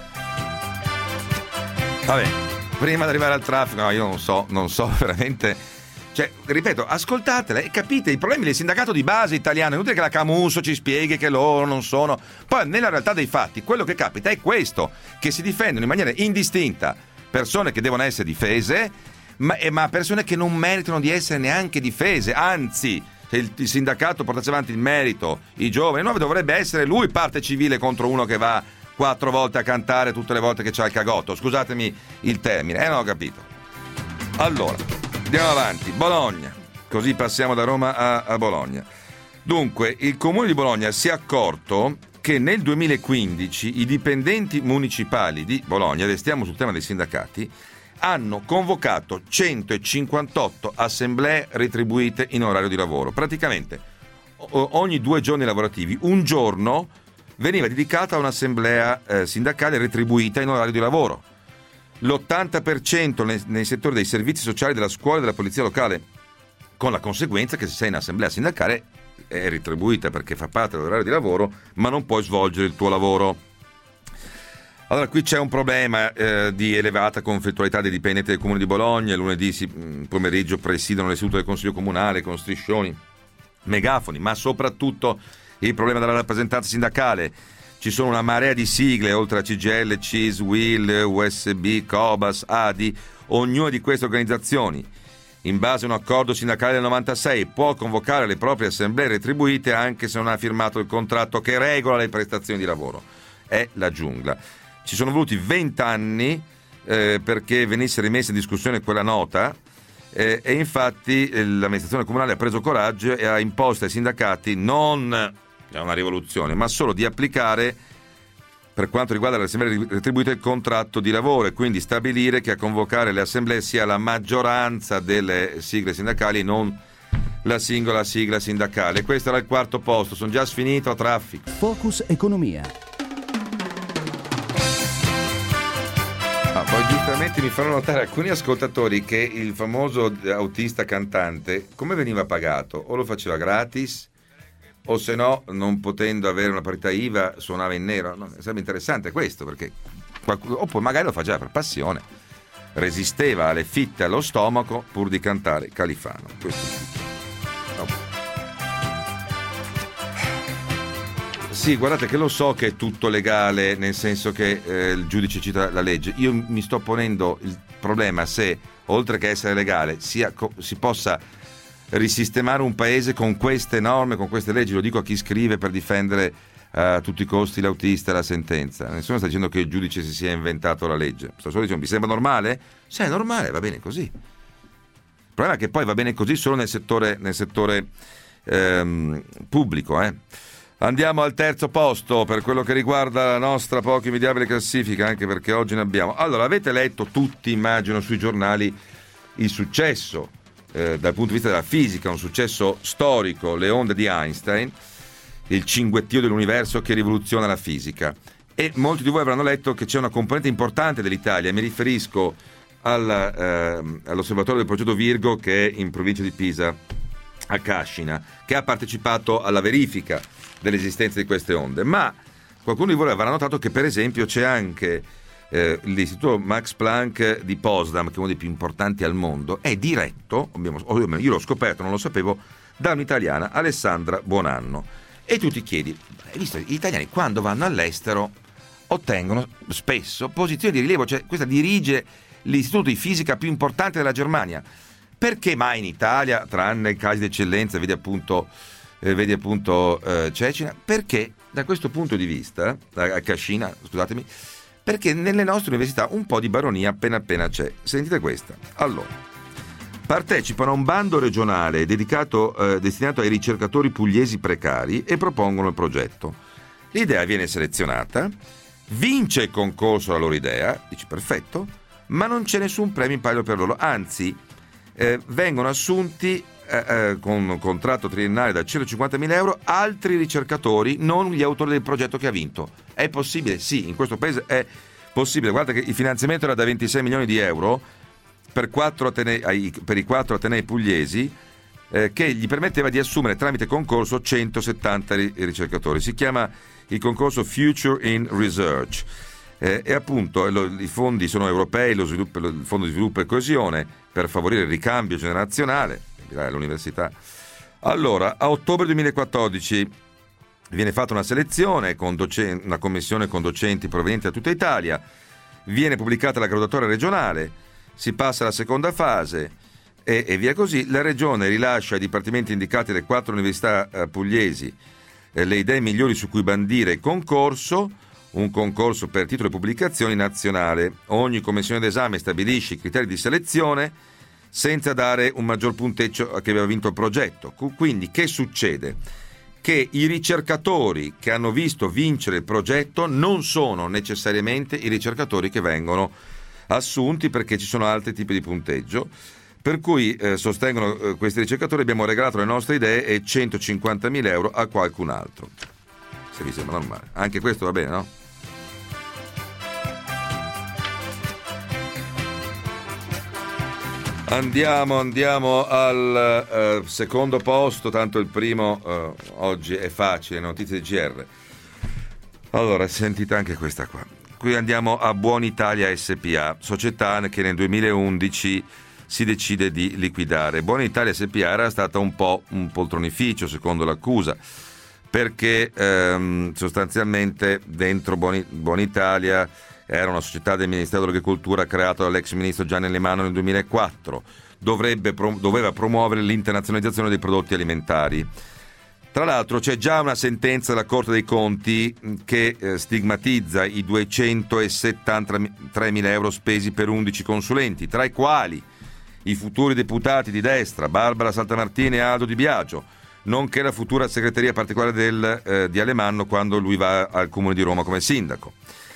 Speaker 2: Vabbè, prima di arrivare al traffico, no, io non so, non so veramente. Cioè, ripeto, ascoltatele e capite i problemi del sindacato di base italiano. È inutile che la Camusso ci spieghi che loro non sono. Poi, nella realtà dei fatti, quello che capita è questo: che si difendono in maniera indistinta persone che devono essere difese, ma, ma persone che non meritano di essere neanche difese. Anzi, se il, il sindacato portasse avanti il merito, i giovani, no, dovrebbe essere lui parte civile contro uno che va quattro volte a cantare tutte le volte che c'ha il cagotto. Scusatemi il termine, eh, non ho capito. Allora, andiamo avanti. Bologna, così passiamo da Roma a, a Bologna. Dunque, il comune di Bologna si è accorto che nel duemilaquindici i dipendenti municipali di Bologna, restiamo sul tema dei sindacati, hanno convocato centocinquantotto assemblee retribuite in orario di lavoro. Praticamente ogni due giorni lavorativi un giorno veniva dedicato a un'assemblea eh, sindacale retribuita in orario di lavoro. L'ottanta per cento nei, nei settori dei servizi sociali, della scuola e della polizia locale, con la conseguenza che se sei in assemblea sindacale è retribuita perché fa parte dell'orario di lavoro, ma non puoi svolgere il tuo lavoro. Allora, qui c'è un problema eh, di elevata conflittualità dei dipendenti del Comune di Bologna. Lunedì si, mh, pomeriggio presidono le sedute del Consiglio Comunale con striscioni, megafoni, ma soprattutto il problema della rappresentanza sindacale. Ci sono una marea di sigle, oltre a C G I L, C I S, U I L, U S B, Cobas, A D I. Ognuna di queste organizzazioni, in base a un accordo sindacale del novantasei, può convocare le proprie assemblee retribuite anche se non ha firmato il contratto che regola le prestazioni di lavoro. È la giungla. Ci sono voluti vent'anni eh, perché venisse rimessa in discussione quella nota eh, e infatti eh, l'amministrazione comunale ha preso coraggio e ha imposto ai sindacati non è una rivoluzione, ma solo di applicare, per quanto riguarda le assemblee retribuite, il contratto di lavoro e quindi stabilire che a convocare le assemblee sia la maggioranza delle sigle sindacali e non la singola sigla sindacale. Questo era il quarto posto, sono già sfinito a traffico.
Speaker 1: Focus Economia.
Speaker 2: Ah, poi giustamente mi fanno notare alcuni ascoltatori che il famoso autista cantante come veniva pagato? O lo faceva gratis o se no, non potendo avere una partita I V A, suonava in nero. No, sarebbe interessante questo, perché qualcuno, o poi magari lo faceva per passione, resisteva alle fitte allo stomaco pur di cantare Califano. Questo no. Sì, guardate che lo so che è tutto legale, nel senso che eh, il giudice cita la legge. Io mi sto ponendo il problema se, oltre che essere legale, sia, si possa risistemare un paese con queste norme, con queste leggi. Lo dico a chi scrive per difendere a tutti i costi l'autista e la sentenza. Nessuno sta dicendo che il giudice si sia inventato la legge. Sto solo dicendo, vi sembra normale? Se è normale, va bene così. Il problema è che poi va bene così solo nel settore, nel settore ehm, pubblico, eh. Andiamo al terzo posto per quello che riguarda la nostra poco invidiabile classifica, anche perché oggi ne abbiamo. Allora, avete letto tutti, immagino, sui giornali il successo eh, dal punto di vista della fisica, un successo storico, le onde di Einstein. il cinguettio dell'universo che rivoluziona la fisica. E molti di voi avranno letto che c'è una componente importante dell'Italia, mi riferisco alla, eh, all'osservatorio del progetto Virgo, che è in provincia di Pisa, a Cascina, che ha partecipato alla verifica dell'esistenza di queste onde. Ma qualcuno di voi avrà notato che per esempio c'è anche eh, l'istituto Max Planck di Potsdam, che è uno dei più importanti al mondo, è diretto, io l'ho scoperto, non lo sapevo, da un'italiana, Alessandra Buonanno. E tu ti chiedi, hai visto, gli italiani quando vanno all'estero ottengono spesso posizioni di rilievo, cioè questa dirige l'istituto di fisica più importante della Germania. Perché mai in Italia, tranne casi di eccellenza, vedi appunto, eh, vedi appunto eh, Cecina? Perché da questo punto di vista, a Cascina, scusatemi, perché nelle nostre università un po' di baronia appena appena c'è. Sentite questa. Allora, partecipano a un bando regionale dedicato, eh, destinato ai ricercatori pugliesi precari e propongono il progetto. L'idea viene selezionata, vince il concorso la loro idea, dici perfetto, ma non c'è nessun premio in palio per loro, anzi eh, vengono assunti eh, eh, con un contratto triennale da centocinquantamila euro altri ricercatori, non gli autori del progetto che ha vinto. È possibile? Sì, in questo paese è possibile. Guarda che il finanziamento era da ventisei milioni di euro per, quattro atenei, per i quattro atenei pugliesi, eh, che gli permetteva di assumere tramite concorso centosettanta ricercatori. Si chiama il concorso Future in Research. Eh, e appunto lo, i fondi sono europei, lo sviluppo, lo, il Fondo di Sviluppo e Coesione, per favorire il ricambio generazionale all'università. Allora, a ottobre duemilaquattordici viene fatta una selezione con docenti, una commissione con docenti provenienti da tutta Italia, viene pubblicata la graduatoria regionale, si passa alla seconda fase e, e via così. La regione rilascia ai dipartimenti indicati dalle quattro università eh, pugliesi eh, le idee migliori su cui bandire il concorso, un concorso per titolo e pubblicazioni nazionale. Ogni commissione d'esame stabilisce i criteri di selezione senza dare un maggior punteggio a chi aveva vinto il progetto. Quindi che succede? Che i ricercatori che hanno visto vincere il progetto non sono necessariamente i ricercatori che vengono assunti, perché ci sono altri tipi di punteggio, per cui eh, sostengono eh, questi ricercatori, abbiamo regalato le nostre idee e centocinquantamila euro a qualcun altro. Se vi sembra normale. Anche questo va bene, no? Andiamo, andiamo al eh, secondo posto, tanto il primo eh, oggi è facile, notizie di G R. Allora, sentite anche questa qua. Qui andiamo a Buonitalia S P A, società che nel duemilaundici si decide di liquidare. Buonitalia S P A era stata un po' un poltronificio, secondo l'accusa, perché ehm, sostanzialmente dentro Buoni, Buonitalia era una società del Ministero dell'Agricoltura creata dall'ex ministro Gianni Alemanno nel duemilaquattro, dovrebbe, doveva promuovere l'internazionalizzazione dei prodotti alimentari. Tra l'altro c'è già una sentenza della Corte dei Conti che eh, stigmatizza i duecentosettantatremila euro spesi per undici consulenti, tra i quali i futuri deputati di destra Barbara Saltamartini e Aldo Di Biagio, nonché la futura segreteria particolare del, eh, di Alemanno quando lui va al Comune di Roma come sindaco.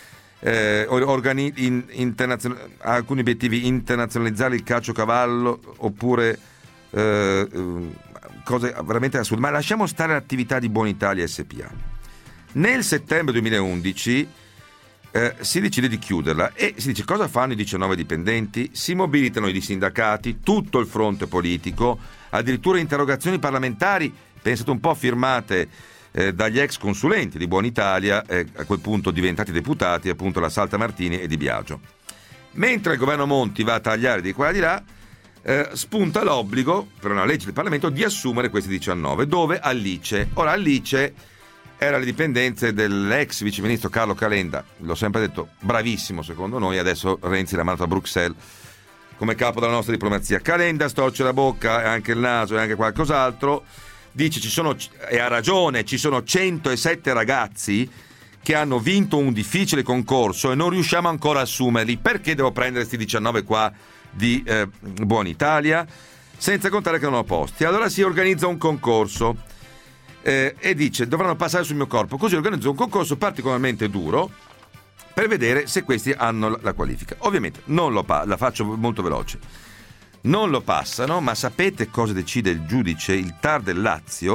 Speaker 2: Eh, organi- in, internazion- alcuni obiettivi: internazionalizzare il caciocavallo, oppure eh, cose veramente assurde. Ma lasciamo stare l'attività di Buonitalia S P A. Nel settembre duemilaundici eh, si decide di chiuderla e si dice: cosa fanno i diciannove dipendenti? Si mobilitano i sindacati, tutto il fronte politico, addirittura interrogazioni parlamentari, pensate un po', firmate eh, dagli ex consulenti di Buonitalia, eh, a quel punto diventati deputati, appunto la Saltamartini e Di Biagio. Mentre il governo Monti va a tagliare di qua e di là, eh, spunta l'obbligo, per una legge del Parlamento, di assumere questi diciannove, dove Alice. Ora Alice era le dipendenze dell'ex viceministro Carlo Calenda, l'ho sempre detto, bravissimo secondo noi, adesso Renzi l'ha mandato a Bruxelles come capo della nostra diplomazia. Calenda storce la bocca e anche il naso e anche qualcos'altro, dice ci sono, e ha ragione, ci sono centosette ragazzi che hanno vinto un difficile concorso e non riusciamo ancora a assumerli, perché devo prendere questi diciannove qua di eh, Buonitalia, senza contare che non ho posti. Allora si organizza un concorso eh, e dice dovranno passare sul mio corpo, così organizzo un concorso particolarmente duro per vedere se questi hanno la qualifica. Ovviamente non lo pa- la faccio molto veloce. Non lo passano, ma sapete cosa decide il giudice, il T A R del Lazio?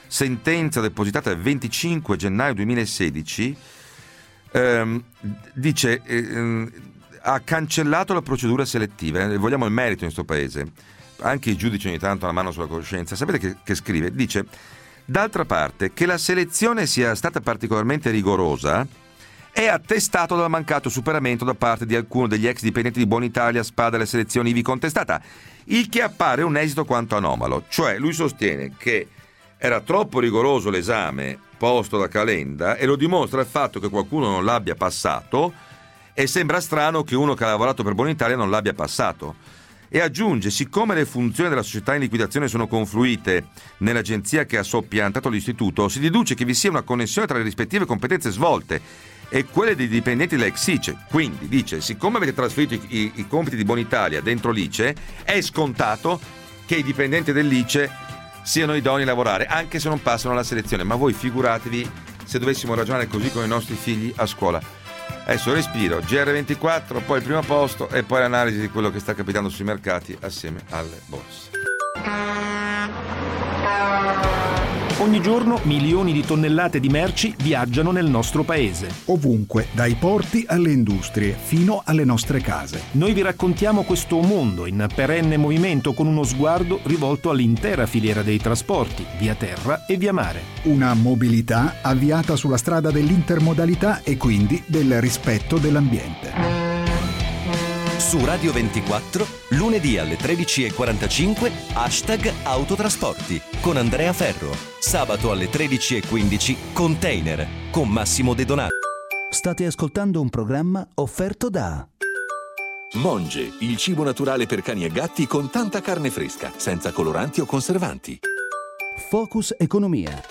Speaker 2: sentenza depositata il venticinque gennaio duemilasedici, ehm, dice eh, ha cancellato la procedura selettiva. Eh, vogliamo il merito in questo paese, anche i giudici ogni tanto hanno la mano sulla coscienza. Sapete che, che scrive? Dice: d'altra parte, che la selezione sia stata particolarmente rigorosa è attestato dal mancato superamento da parte di alcuno degli ex dipendenti di Buonitalia spada alle selezioni ivi contestata, il che appare un esito quanto anomalo. Cioè, lui sostiene che era troppo rigoroso l'esame posto da Calenda e lo dimostra il fatto che qualcuno non l'abbia passato, e sembra strano che uno che ha lavorato per Buonitalia non l'abbia passato. E aggiunge: siccome le funzioni della società in liquidazione sono confluite nell'agenzia che ha soppiantato l'istituto, si deduce che vi sia una connessione tra le rispettive competenze svolte e quelle dei dipendenti dell'ex I C E. Quindi dice: siccome avete trasferito i, i, i compiti di Buonitalia dentro l'I C E, è scontato che i dipendenti dell'I C E siano idonei a lavorare, anche se non passano la selezione. Ma voi figuratevi se dovessimo ragionare così con i nostri figli a scuola. Adesso respiro, G R ventiquattro, poi il primo posto e poi l'analisi di quello che sta capitando sui mercati assieme alle borse.
Speaker 9: Ogni giorno milioni di tonnellate di merci viaggiano nel nostro paese.
Speaker 10: Ovunque, dai porti alle industrie, fino alle nostre case.
Speaker 9: Noi vi raccontiamo questo mondo in perenne movimento, con uno sguardo rivolto all'intera filiera dei trasporti, via terra e via mare.
Speaker 10: Una mobilità avviata sulla strada dell'intermodalità e quindi del rispetto dell'ambiente.
Speaker 11: Su Radio ventiquattro, lunedì alle tredici e quarantacinque, hashtag Autotrasporti, con Andrea Ferro. Sabato alle tredici e quindici, Container, con Massimo De Donato.
Speaker 1: State ascoltando un programma offerto da
Speaker 4: Monge, il cibo naturale per cani e gatti con tanta carne fresca, senza coloranti o conservanti.
Speaker 1: Focus Economia.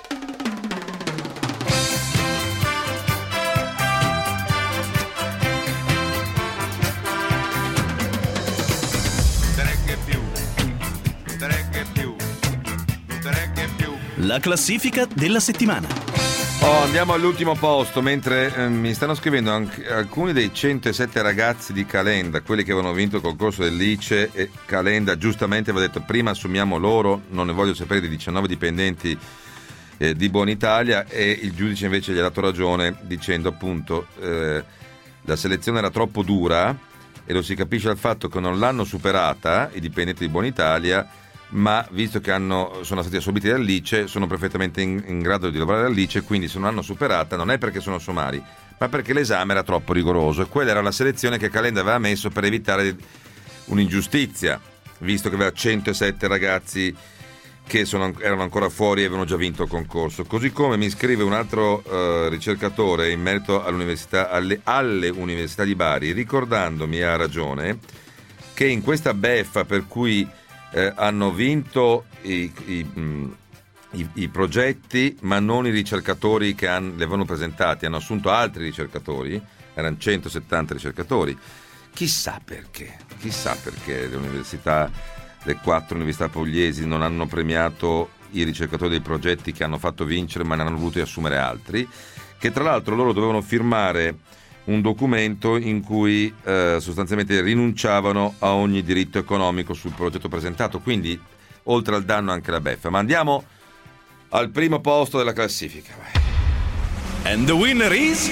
Speaker 5: La classifica della settimana.
Speaker 2: Oh, andiamo all'ultimo posto, mentre eh, mi stanno scrivendo anche alcuni dei centosette ragazzi di Calenda, quelli che avevano vinto il concorso dell'I C E, e Calenda giustamente aveva detto: prima assumiamo loro, non ne voglio sapere di diciannove dipendenti eh, di Buonitalia, e il giudice invece gli ha dato ragione dicendo appunto eh, la selezione era troppo dura, e lo si capisce dal fatto che non l'hanno superata i dipendenti di Buonitalia, ma visto che hanno, sono stati assorbiti dall'I C E, sono perfettamente in, in grado di lavorare all'I C E, quindi se non hanno superata non è perché sono somari, ma perché l'esame era troppo rigoroso, e quella era la selezione che Calenda aveva messo per evitare un'ingiustizia, visto che aveva centosette ragazzi che sono, erano ancora fuori e avevano già vinto il concorso. Così come mi scrive un altro uh, ricercatore in merito all'università, alle, alle università di Bari, ricordandomi, ha ragione, che in questa beffa per cui Eh, hanno vinto i, i, mh, i, i progetti ma non i ricercatori che han, li avevano presentati, hanno assunto altri ricercatori, erano centosettanta ricercatori. Chissà perché, chissà perché le università, le quattro università pugliesi non hanno premiato i ricercatori dei progetti che hanno fatto vincere, ma ne hanno voluto assumere altri, che tra l'altro loro dovevano firmare un documento in cui eh, sostanzialmente rinunciavano a ogni diritto economico sul progetto presentato, quindi oltre al danno anche la beffa. Ma andiamo al primo posto della classifica. Vai.
Speaker 5: And the winner is...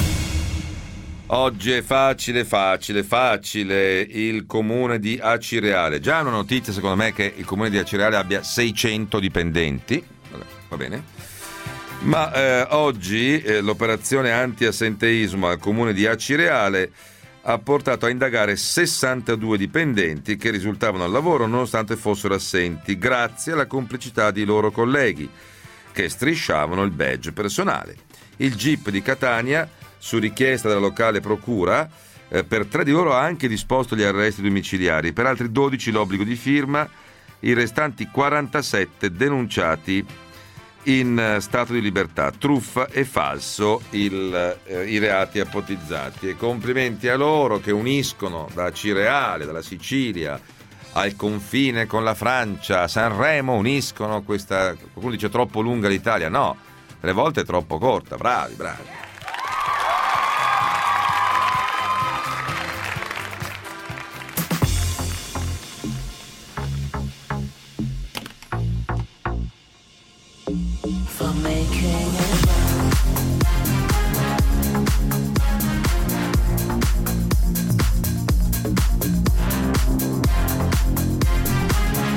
Speaker 2: Oggi è facile, facile, facile, il comune di Acireale. Già una notizia secondo me che il comune di Acireale abbia seicento dipendenti, va bene. Ma eh, oggi eh, l'operazione anti-assenteismo al comune di Acireale ha portato a indagare sessantadue dipendenti che risultavano al lavoro nonostante fossero assenti, grazie alla complicità di loro colleghi che strisciavano il badge personale. Il G I P di Catania, su richiesta della locale procura, eh, per tre di loro ha anche disposto gli arresti domiciliari, per altri dodici l'obbligo di firma, i restanti quarantasette denunciati in stato di libertà, truffa e falso il, eh, i reati ipotizzati. E complimenti a loro che uniscono da Acireale, dalla Sicilia al confine con la Francia, a Sanremo, uniscono questa, qualcuno dice troppo lunga l'Italia, no, alle volte è troppo corta. Bravi, bravi.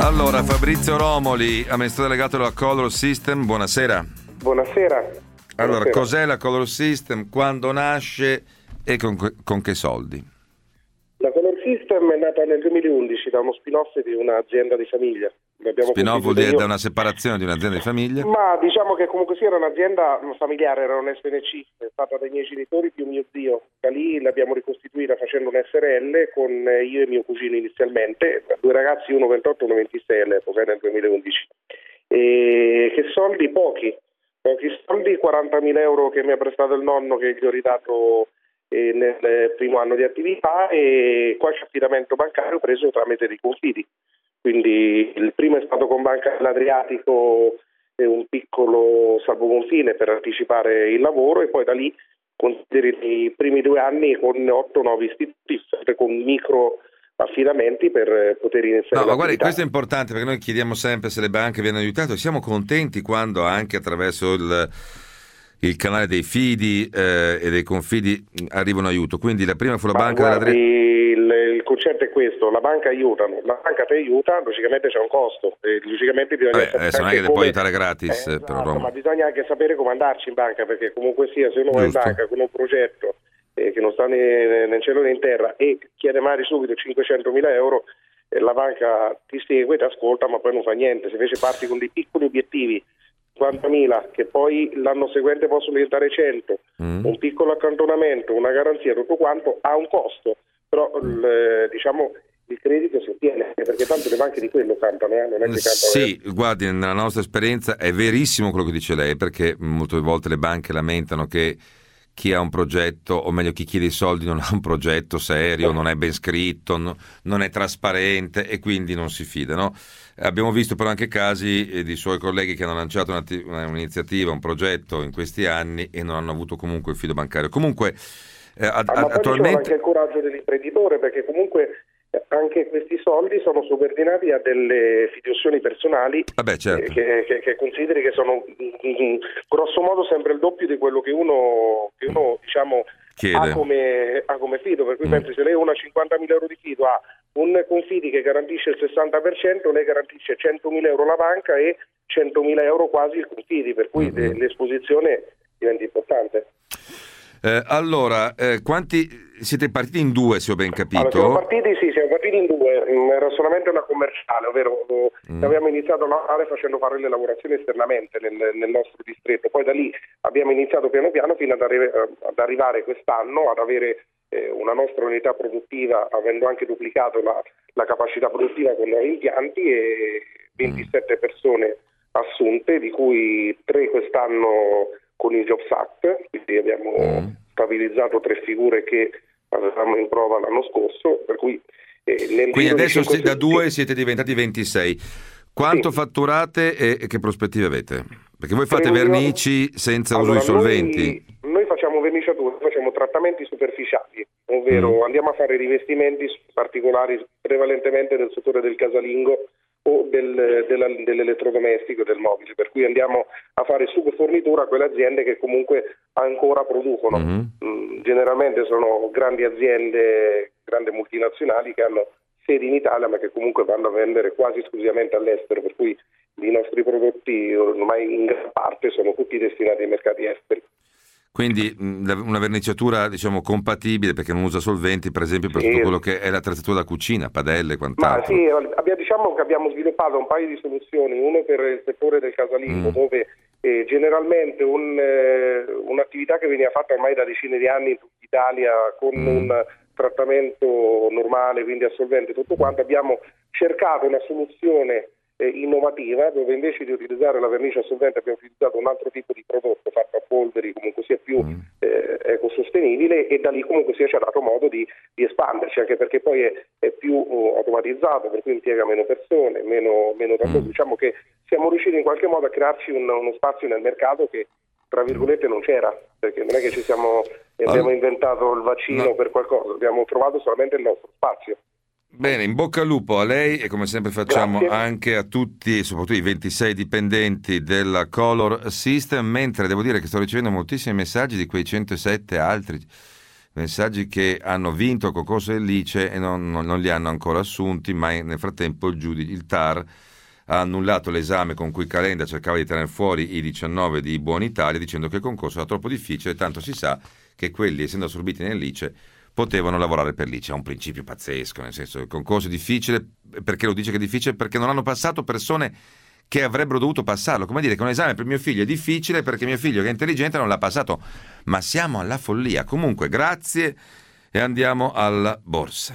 Speaker 2: Allora, Fabrizio Romoli, amministratore delegato della Color System, buonasera.
Speaker 12: Buonasera.
Speaker 2: Allora,
Speaker 12: Buonasera.
Speaker 2: cos'è la Color System, quando nasce e con, con che soldi?
Speaker 12: La Color System è nata nel duemilaundici da uno spin-off di un'azienda di famiglia. L'abbiamo
Speaker 2: Spin-off vuol dire
Speaker 12: io.
Speaker 2: da una separazione di un'azienda di famiglia?
Speaker 12: Ma diciamo che comunque sia era un'azienda familiare, era un S N C, è stata dai miei genitori più mio zio. Da lì l'abbiamo ricostituita facendo un S R L con io e mio cugino inizialmente, due ragazzi, uno ventotto e uno ventisei all'epoca, nel duemilaundici. E che soldi? Pochi. Pochi soldi, quarantamila euro che mi ha prestato il nonno, che gli ho ridato eh, nel primo anno di attività, e qualche affidamento bancario preso tramite dei confidi. Quindi il primo è stato con Banca dell'Adriatico, eh, un piccolo salvoconfine per anticipare il lavoro, e poi da lì consideri i primi due anni con otto nuovi istituti con micro affidamenti per poter iniziare.
Speaker 2: No, ma guardi,
Speaker 12: l'attività.
Speaker 2: questo è importante, perché noi chiediamo sempre se le banche vi hanno aiutato e siamo contenti quando anche attraverso il, il canale dei fidi eh, e dei confidi arriva un aiuto. Quindi la prima fu la
Speaker 12: Ma
Speaker 2: banca
Speaker 12: guardi,
Speaker 2: della
Speaker 12: il, il concetto è questo: la banca aiuta, la banca ti aiuta, logicamente c'è un costo, e logicamente bisogna
Speaker 2: Vabbè,
Speaker 12: sapere
Speaker 2: adesso non è che
Speaker 12: anche
Speaker 2: le puoi
Speaker 12: come-
Speaker 2: aiutare gratis,
Speaker 12: Eh,
Speaker 2: però
Speaker 12: esatto,
Speaker 2: Roma.
Speaker 12: ma bisogna anche sapere come andarci in banca, perché comunque sia, se uno va in
Speaker 2: Giusto.
Speaker 12: banca con un progetto eh, che non sta né nel cielo né in terra e chiede magari subito cinquecentomila euro, eh, la banca ti segue, ti ascolta, ma poi non fa niente. Se invece parti con dei piccoli obiettivi, cinquantamila, che poi l'anno seguente possono diventare cento,
Speaker 2: Mm.
Speaker 12: un piccolo accantonamento, una garanzia, tutto quanto ha un costo, però il, diciamo il credito si ottiene, perché tanto le banche di quello cantano, eh, non è che cantano.
Speaker 2: Sì, guardi, nella nostra esperienza è verissimo quello che dice lei, perché molte volte le banche lamentano che chi ha un progetto, o meglio chi chiede i soldi, non ha un progetto serio, non è ben scritto, no- non è trasparente e quindi non si fida, no? Abbiamo visto però anche casi eh, di suoi colleghi che hanno lanciato un'atti- un'iniziativa, un progetto in questi anni e non hanno avuto comunque il fido bancario. Comunque, eh, ad-
Speaker 12: Ah, ma poi ci vuole
Speaker 2: attualmente...
Speaker 12: anche il coraggio dell'imprenditore, perché comunque eh, anche questi soldi sono subordinati a delle fiduzioni personali.
Speaker 2: Vabbè, certo.
Speaker 12: eh, che, che- che consideri che sono mm, grosso modo sempre il doppio di quello che uno, che uno diciamo
Speaker 2: Chiede.
Speaker 12: ha come, ha come fido, per cui
Speaker 2: Mm.
Speaker 12: pensi, se lei ha una cinquantamila euro di fido, ha un confidi che garantisce il sessanta per cento, lei garantisce centomila euro la banca e centomila euro quasi il confidi, per cui
Speaker 2: Mm-hmm.
Speaker 12: le- l'esposizione diventa importante.
Speaker 2: Eh, allora, eh, quanti siete partiti in due, se ho ben
Speaker 12: Allora, siamo
Speaker 2: capito?
Speaker 12: partiti, sì, siamo partiti in due, mm, era solamente una commerciale, ovvero
Speaker 2: Mm.
Speaker 12: abbiamo iniziato a lavorare facendo fare le lavorazioni esternamente nel, nel nostro distretto, poi da lì abbiamo iniziato piano piano fino ad, arri- ad arrivare quest'anno ad avere eh, una nostra unità produttiva, avendo anche duplicato la, la capacità produttiva con nuovi impianti, e ventisette persone assunte, di cui tre quest'anno con il Jobs Act, quindi abbiamo stabilizzato tre figure che avevamo in prova l'anno scorso, per cui eh, nel
Speaker 2: Quindi
Speaker 12: giro di
Speaker 2: adesso
Speaker 12: cinque
Speaker 2: si- da
Speaker 12: sì,
Speaker 2: due siete diventati ventisei. Quanto
Speaker 12: Sì.
Speaker 2: fatturate e, e che prospettive avete? Perché voi fate
Speaker 12: tre milioni-
Speaker 2: vernici senza
Speaker 12: Allora,
Speaker 2: uso di solventi.
Speaker 12: Noi, noi facciamo verniciature, facciamo trattamenti superficiali, ovvero
Speaker 2: Mm.
Speaker 12: andiamo a fare rivestimenti particolari prevalentemente nel settore del casalingo o del, della- dell'elettrodomestico e del mobile, per cui andiamo a fare subfornitura a quelle aziende che comunque ancora producono.
Speaker 2: Mhm.
Speaker 12: Mm, generalmente sono grandi aziende, grandi multinazionali che hanno sedi in Italia ma che comunque vanno a vendere quasi esclusivamente all'estero, per cui i nostri prodotti ormai in gran parte sono tutti destinati ai mercati esteri.
Speaker 2: Quindi mh, la- una verniciatura, diciamo, compatibile, perché non usa solventi, per esempio, per
Speaker 12: Sì.
Speaker 2: tutto quello che è l'attrezzatura da cucina, padelle e
Speaker 12: Ma
Speaker 2: quant'altro.
Speaker 12: sì, abbiamo, diciamo che abbiamo sviluppato un paio di soluzioni, uno per il settore del casalingo,
Speaker 2: Mm.
Speaker 12: dove eh, generalmente un, eh, un'attività che veniva fatta ormai da decine di anni in tutta Italia con
Speaker 2: Mm.
Speaker 12: un trattamento normale, quindi assolvente, tutto quanto, abbiamo cercato una soluzione eh, innovativa, dove invece di utilizzare la vernice assolvente abbiamo utilizzato un altro tipo di prodotto fatto a polveri, comunque sia più
Speaker 2: Mm.
Speaker 12: eh, ecosostenibile, e da lì comunque sia ci ha dato modo di, di espanderci, anche perché poi è, è più uh, automatizzato, per cui impiega meno persone, meno, meno da
Speaker 2: Mm.
Speaker 12: diciamo che siamo riusciti in qualche modo a crearci un- uno spazio nel mercato che tra virgolette non c'era, perché non è che ci siamo e abbiamo inventato il vaccino
Speaker 2: No.
Speaker 12: per qualcosa, abbiamo trovato solamente il nostro spazio.
Speaker 2: Bene, in bocca al lupo a lei e come sempre facciamo
Speaker 12: Grazie.
Speaker 2: anche a tutti, soprattutto i ventisei dipendenti della Color System, mentre devo dire che sto ricevendo moltissimi messaggi di quei centosette altri messaggi che hanno vinto il concorso dell'I C E e non, non, non li hanno ancora assunti, ma nel frattempo il giudice, il T A R, ha annullato l'esame con cui Calenda cercava di tenere fuori i diciannove di Buonitalia, dicendo che il concorso era troppo difficile, tanto si sa che quelli, essendo assorbiti nell'I C E, potevano lavorare per l'I C E. È un principio pazzesco, nel senso che il concorso è difficile, perché lo dice che è difficile? Perché non hanno passato persone che avrebbero dovuto passarlo, come dire che un esame per mio figlio è difficile perché mio figlio che è intelligente non l'ha passato, ma siamo alla follia. Comunque grazie e andiamo alla borsa.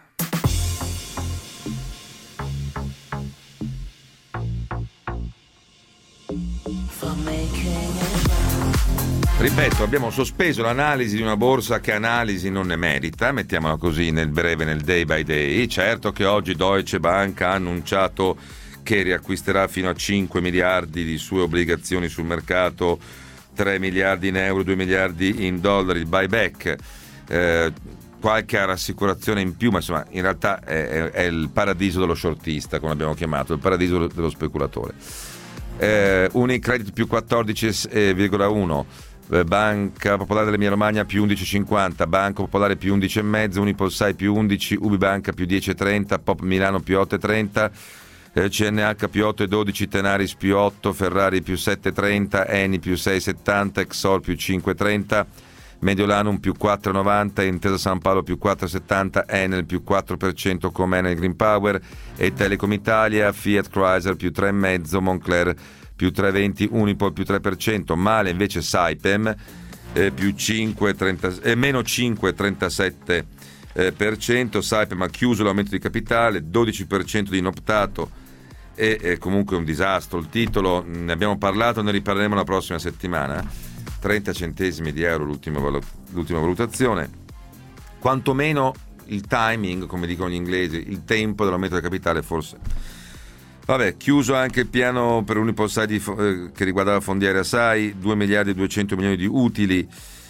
Speaker 2: Ripeto, abbiamo sospeso l'analisi di una borsa che analisi non ne merita, mettiamola così nel breve, nel day by day. Certo che oggi Deutsche Bank ha annunciato che riacquisterà fino a cinque miliardi di sue obbligazioni sul mercato, tre miliardi in euro, due miliardi in dollari, il buyback, eh, qualche rassicurazione in più, ma insomma in realtà è, è il paradiso dello shortista, come abbiamo chiamato, il paradiso dello speculatore. Eh, Unicredit più quattordici virgola uno, eh, Banca Popolare dell'Emilia Romagna più undici virgola cinquanta, Banco Popolare più undici virgola cinque, Unipolsai più undici, Ubibanca più dieci virgola trenta, Pop Milano più otto virgola trenta, C N H più otto virgola dodici, Tenaris più otto, Ferrari più sette virgola trenta, Eni più sei virgola settanta, Exor più cinque virgola trenta, Mediolanum più quattro virgola novanta, Intesa San Paolo più quattro virgola settanta, Enel più quattro per cento come Enel Green Power e Telecom Italia, Fiat Chrysler più tre virgola cinque, Moncler più tre virgola venti, Unipol più tre per cento, male invece Saipem eh, più cinque virgola trenta, eh, meno cinque virgola trentasette eh, per cento. Saipem ha chiuso l'aumento di capitale, dodici per cento di inoptato e è comunque un disastro. Il titolo, ne abbiamo parlato, ne riparleremo la prossima settimana, trenta centesimi di euro l'ultima, valut- l'ultima valutazione, quantomeno il timing, come dicono gli inglesi, il tempo dell'aumento del capitale forse. Vabbè, chiuso anche il piano per Unipolsai di, eh, che riguarda la fondiaria S A I, due miliardi e duecento milioni di utili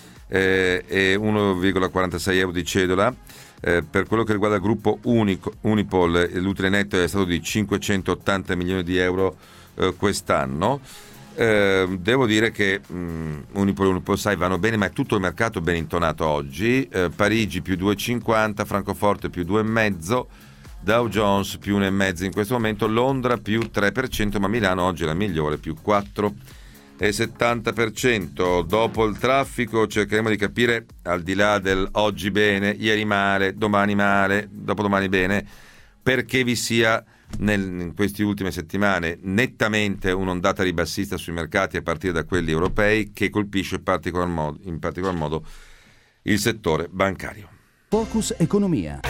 Speaker 2: eh, e uno virgola quarantasei euro di cedola. Eh, per quello che riguarda il gruppo Unico, Unipol, l'utile netto è stato di cinquecentottanta milioni di euro eh, quest'anno. Eh, devo dire che um, Unipol e Unipolsai vanno bene, ma è tutto il mercato ben intonato oggi. eh, Parigi più due virgola cinquanta, Francoforte più due virgola cinque, Dow Jones più uno virgola cinque in questo momento, Londra più tre per cento, ma Milano oggi è la migliore, più quattro virgola settanta per cento. Dopo il traffico cercheremo di capire, al di là del oggi bene, ieri male, domani male, dopodomani bene, perché vi sia nel, in queste ultime settimane nettamente un'ondata ribassista sui mercati a partire da quelli europei che colpisce in particolar modo, in particolar modo il settore bancario.
Speaker 1: Focus Economia.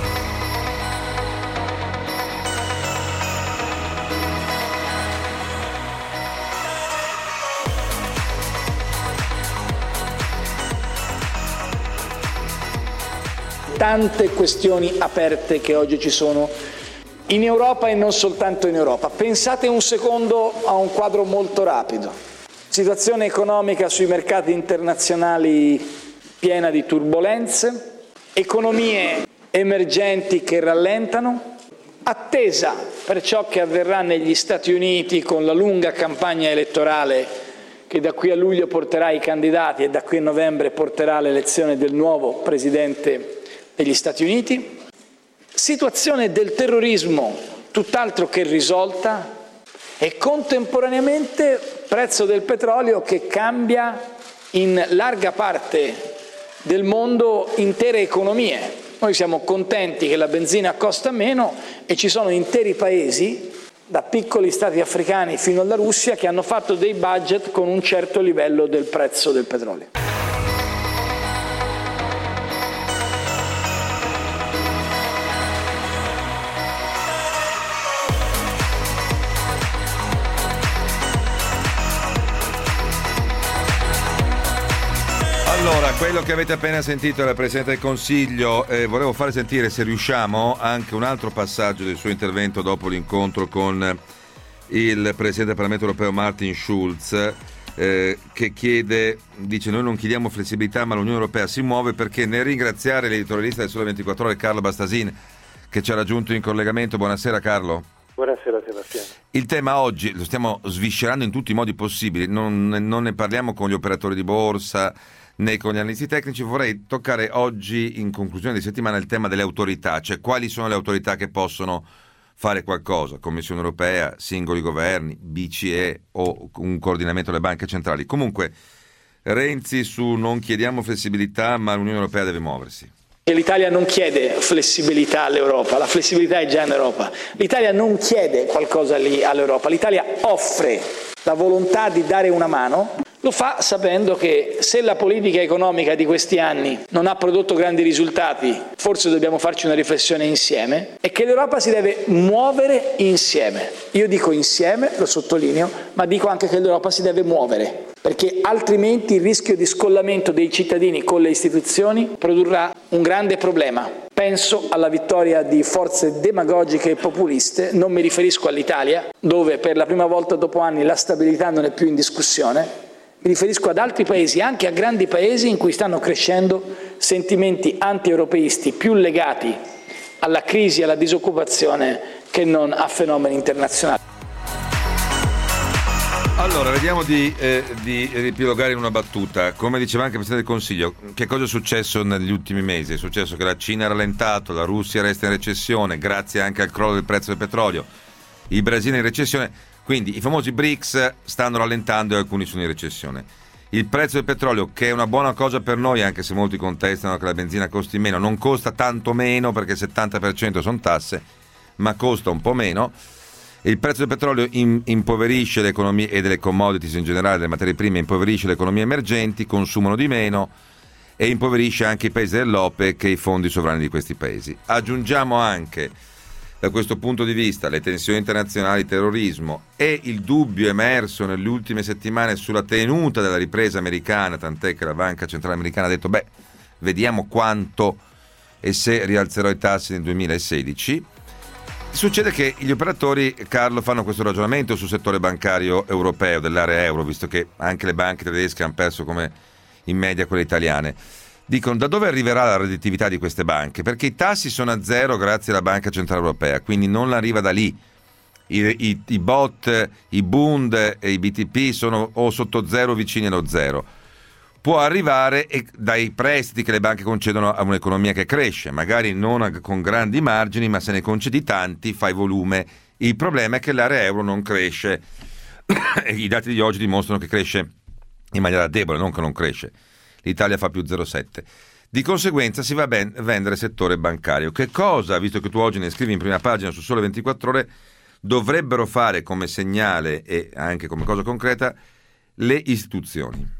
Speaker 13: Tante questioni aperte che oggi ci sono in Europa e non soltanto in Europa. Pensate un secondo a un quadro molto rapido. Situazione economica sui mercati internazionali piena di turbolenze, economie emergenti che rallentano, attesa per ciò che avverrà negli Stati Uniti con la lunga campagna elettorale che da qui a luglio porterà i candidati e da qui a novembre porterà l'elezione del nuovo presidente degli Stati Uniti, situazione del terrorismo tutt'altro che risolta e contemporaneamente prezzo del petrolio che cambia in larga parte del mondo intere economie. Noi siamo contenti che la benzina costa meno e ci sono interi paesi, da piccoli stati africani fino alla Russia, che hanno fatto dei budget con un certo livello del prezzo del petrolio.
Speaker 2: Allora, quello che avete appena sentito è la Presidente del Consiglio. Eh, volevo fare sentire, se riusciamo, anche un altro passaggio del suo intervento dopo l'incontro con il Presidente del Parlamento Europeo Martin Schulz, eh, che chiede, dice: noi non chiediamo flessibilità, ma l'Unione Europea si muove, perché nel ringraziare l'editorialista del Sole ventiquattro Ore, Carlo Bastasin, che ci ha raggiunto in collegamento. Buonasera Carlo.
Speaker 14: Buonasera Sebastiano.
Speaker 2: Il tema oggi lo stiamo sviscerando in tutti i modi possibili, non, non ne parliamo con gli operatori di borsa, né con gli analisti tecnici. Vorrei toccare oggi, in conclusione di settimana, il tema delle autorità, cioè quali sono le autorità che possono fare qualcosa, Commissione europea, singoli governi, B C E o un coordinamento delle banche centrali. Comunque Renzi su non chiediamo flessibilità, ma l'Unione Europea deve muoversi.
Speaker 13: L'Italia non chiede flessibilità all'Europa, la flessibilità è già in Europa. L'Italia non chiede qualcosa lì all'Europa, l'Italia offre la volontà di dare una mano. Lo fa sapendo che se la politica economica di questi anni non ha prodotto grandi risultati, forse dobbiamo farci una riflessione insieme, e che l'Europa si deve muovere insieme. Io dico insieme, lo sottolineo, ma dico anche che l'Europa si deve muovere, perché altrimenti il rischio di scollamento dei cittadini con le istituzioni produrrà un grande problema. Penso alla vittoria di forze demagogiche e populiste, non mi riferisco all'Italia, dove per la prima volta dopo anni la stabilità non è più in discussione. Mi riferisco ad altri paesi, anche a grandi paesi in cui stanno crescendo sentimenti anti-europeisti più legati alla crisi e alla disoccupazione che non a fenomeni internazionali.
Speaker 2: Allora, vediamo di, eh, di riepilogare in una battuta. Come diceva anche il Presidente del Consiglio, che cosa è successo negli ultimi mesi? È successo che la Cina ha rallentato, la Russia resta in recessione, grazie anche al crollo del prezzo del petrolio, il Brasile in recessione. Quindi i famosi B R I C S stanno rallentando e alcuni sono in recessione. Il prezzo del petrolio, che è una buona cosa per noi, anche se molti contestano che la benzina costi meno, non costa tanto meno perché il settanta per cento sono tasse, ma costa un po' meno. Il prezzo del petrolio in, impoverisce le economie e delle commodities in generale, delle materie prime, impoverisce le economie emergenti, consumano di meno e impoverisce anche i paesi dell'OPEC e i fondi sovrani di questi paesi. Aggiungiamo anche, da questo punto di vista, le tensioni internazionali, il terrorismo e il dubbio emerso nelle ultime settimane sulla tenuta della ripresa americana, tant'è che la Banca Centrale Americana ha detto beh, vediamo quanto e se rialzerò i tassi nel duemilasedici. Succede che gli operatori, Carlo, fanno questo ragionamento sul settore bancario europeo, dell'area euro, visto che anche le banche tedesche hanno perso come in media quelle italiane. Dicono, da dove arriverà la redditività di queste banche? Perché i tassi sono a zero grazie alla Banca Centrale Europea, quindi non arriva da lì. I, i, i B O T, i Bund e i B T P sono o sotto zero o vicini allo zero. Può arrivare e, dai prestiti che le banche concedono a un'economia che cresce, magari non a, con grandi margini, ma se ne concedi tanti fai volume. Il problema è che l'area euro non cresce. I dati di oggi dimostrano che cresce in maniera debole, non che non cresce. L'Italia fa più zero virgola sette. Di conseguenza si va a ben vendere settore bancario. Che cosa, visto che tu oggi ne scrivi in prima pagina su Sole ventiquattro Ore, dovrebbero fare come segnale e anche come cosa concreta le istituzioni?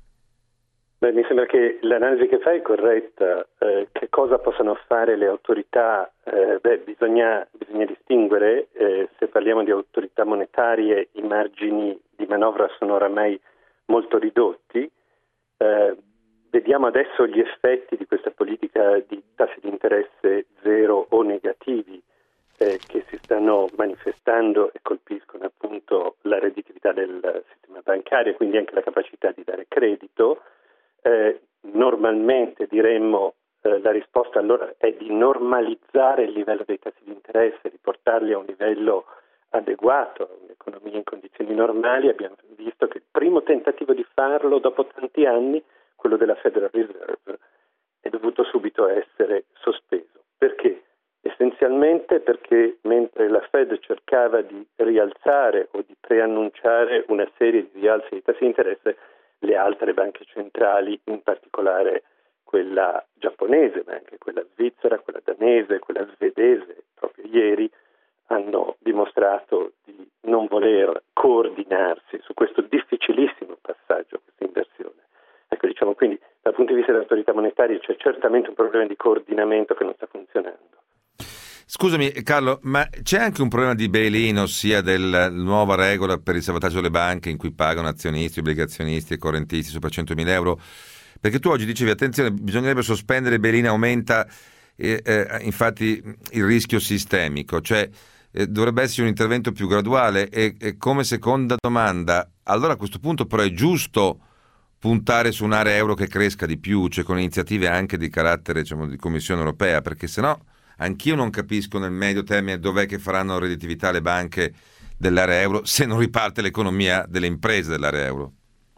Speaker 14: Beh, mi sembra che l'analisi che fai è corretta. Eh, che cosa possono fare le autorità? Eh, beh, bisogna, bisogna distinguere, eh, se parliamo di autorità monetarie, i margini di manovra sono oramai molto ridotti. Eh, vediamo adesso gli effetti di questa politica di tassi di interesse zero o negativi eh, che si stanno manifestando e colpiscono appunto la redditività del sistema bancario e quindi anche la capacità di dare credito. Eh, normalmente diremmo eh, la risposta allora è di normalizzare il livello dei tassi di interesse, riportarli a un livello adeguato a un'economia in condizioni normali. Abbiamo visto che il primo tentativo di farlo dopo tanti anni, quello della Federal Reserve, è dovuto subito essere sospeso. Perché? Essenzialmente perché mentre la Fed cercava di rialzare o di preannunciare una serie di rialzi dei tassi di interesse, le altre banche centrali, in particolare quella giapponese, ma anche quella svizzera, quella danese, quella svedese, proprio ieri hanno dimostrato di non voler coordinarsi su questo difficilissimo passaggio, questa inversione. Ecco, diciamo quindi dal punto di vista dell'autorità monetaria c'è certamente un problema di coordinamento che non sta funzionando.
Speaker 2: Scusami Carlo, ma c'è anche un problema di bail-in, ossia della nuova regola per il salvataggio delle banche in cui pagano azionisti, obbligazionisti e correntisti sopra centomila euro? Perché tu oggi dicevi, attenzione, bisognerebbe sospendere il bail-in, aumenta eh, eh, infatti il rischio sistemico, cioè eh, dovrebbe essere un intervento più graduale e, e come seconda domanda, allora a questo punto però è giusto puntare su un'area euro che cresca di più, cioè con iniziative anche di carattere, diciamo, di Commissione europea, perché sennò anch'io non capisco nel medio termine dov'è che faranno redditività le banche dell'area euro se non riparte l'economia delle imprese dell'area euro.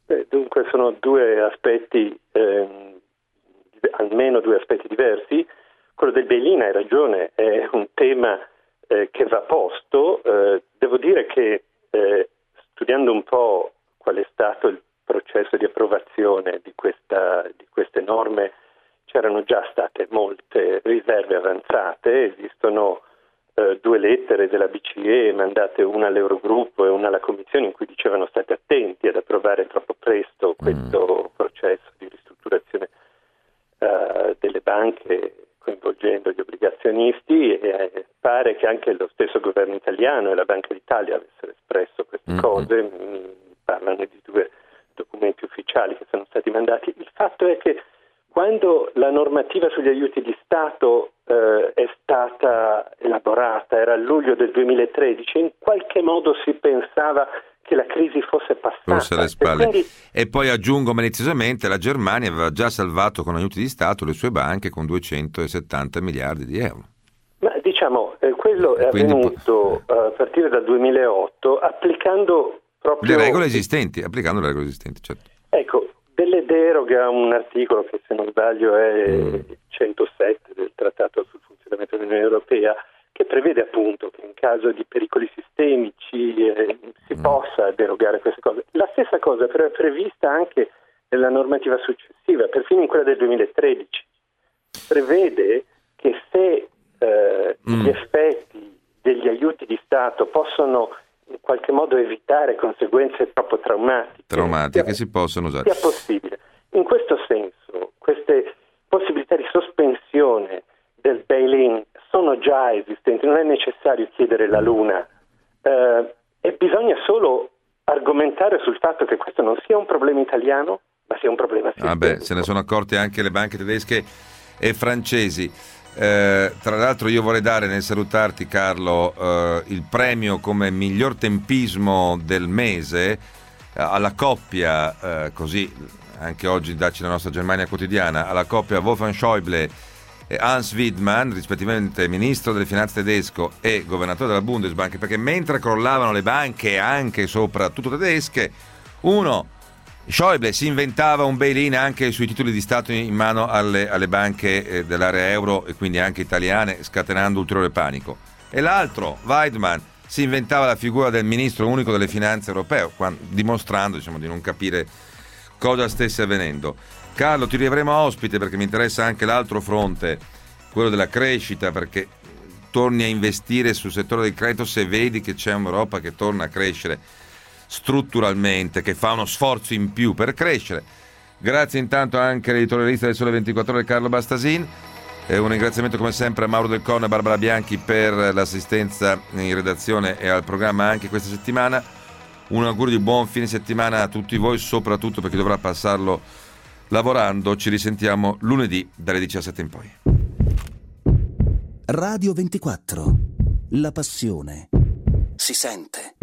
Speaker 14: Eh, dunque sono due aspetti, ehm, almeno due aspetti diversi. Quello del bail-in, hai ragione, è un tema eh, che va posto. Eh, devo dire che eh, studiando un po' qual è stato il processo di approvazione di, questa, di queste norme, c'erano già state molte riserve avanzate. Esistono eh, due lettere della B C E mandate, una all'Eurogruppo e una alla Commissione, in cui dicevano state attenti ad approvare troppo presto questo mm. processo di ristrutturazione eh, delle banche coinvolgendo gli obbligazionisti, e eh, pare che anche lo stesso governo italiano e la Banca d'Italia avessero espresso queste mm-hmm. cose. Mi parlano di due documenti ufficiali che sono stati mandati. Il fatto è che quando la normativa sugli aiuti di Stato eh, è stata elaborata, era a luglio del duemilatredici, in qualche modo si pensava che la crisi fosse passata.
Speaker 2: Fosse alle spalle.
Speaker 14: E, quindi...
Speaker 2: e poi aggiungo maliziosamente, la Germania aveva già salvato con aiuti di Stato le sue banche con duecentosettanta miliardi di euro.
Speaker 14: Ma diciamo, eh, quello è
Speaker 2: Quindi,
Speaker 14: avvenuto eh, a partire dal duemilaotto applicando proprio...
Speaker 2: le regole esistenti, applicando le regole esistenti, certo.
Speaker 14: Ecco, delle deroghe a un articolo che, se non sbaglio, è mm. centosette del Trattato sul funzionamento dell'Unione Europea, che prevede appunto che in caso di pericoli sistemici eh, si mm. possa derogare a queste cose. La stessa cosa però è prevista anche nella normativa successiva, perfino in quella del duemilatredici. Prevede che se eh, mm. gli effetti degli aiuti di Stato possono in qualche modo evitare conseguenze troppo traumatiche,
Speaker 2: traumatiche
Speaker 14: sia,
Speaker 2: si possono usare.
Speaker 14: sia possibile. In questo senso, queste possibilità di sospensione del bail-in sono già esistenti, non è necessario chiedere la luna, eh, e bisogna solo argomentare sul fatto che questo non sia un problema italiano, ma sia un problema sistemico.
Speaker 2: Ah beh, se ne sono accorte anche le banche tedesche e francesi. Eh, tra l'altro io vorrei dare, nel salutarti Carlo, eh, il premio come miglior tempismo del mese eh, alla coppia, eh, così anche oggi dacci la nostra Germania quotidiana, alla coppia Wolfgang Schäuble e Hans Wiedmann, rispettivamente ministro delle finanze tedesco e governatore della Bundesbank, perché mentre crollavano le banche anche soprattutto tedesche, uno Schäuble si inventava un bail-in anche sui titoli di Stato in mano alle, alle banche eh, dell'area euro e quindi anche italiane, scatenando ulteriore panico. E l'altro, Weidmann, si inventava la figura del ministro unico delle finanze europeo, quando, dimostrando diciamo, di non capire cosa stesse avvenendo. Carlo, ti riavremo ospite perché mi interessa anche l'altro fronte, quello della crescita, perché torni a investire sul settore del credito se vedi che c'è un'Europa che torna a crescere strutturalmente, che fa uno sforzo in più per crescere. Grazie intanto anche all'editorialista del Sole ventiquattro Ore Carlo Bastasin, e un ringraziamento come sempre a Mauro Del Corno e Barbara Bianchi per l'assistenza in redazione e al programma anche questa settimana. Un augurio di buon fine settimana a tutti voi, soprattutto per chi dovrà passarlo lavorando. Ci risentiamo lunedì dalle diciassette in poi.
Speaker 1: Radio ventiquattro, la passione si sente.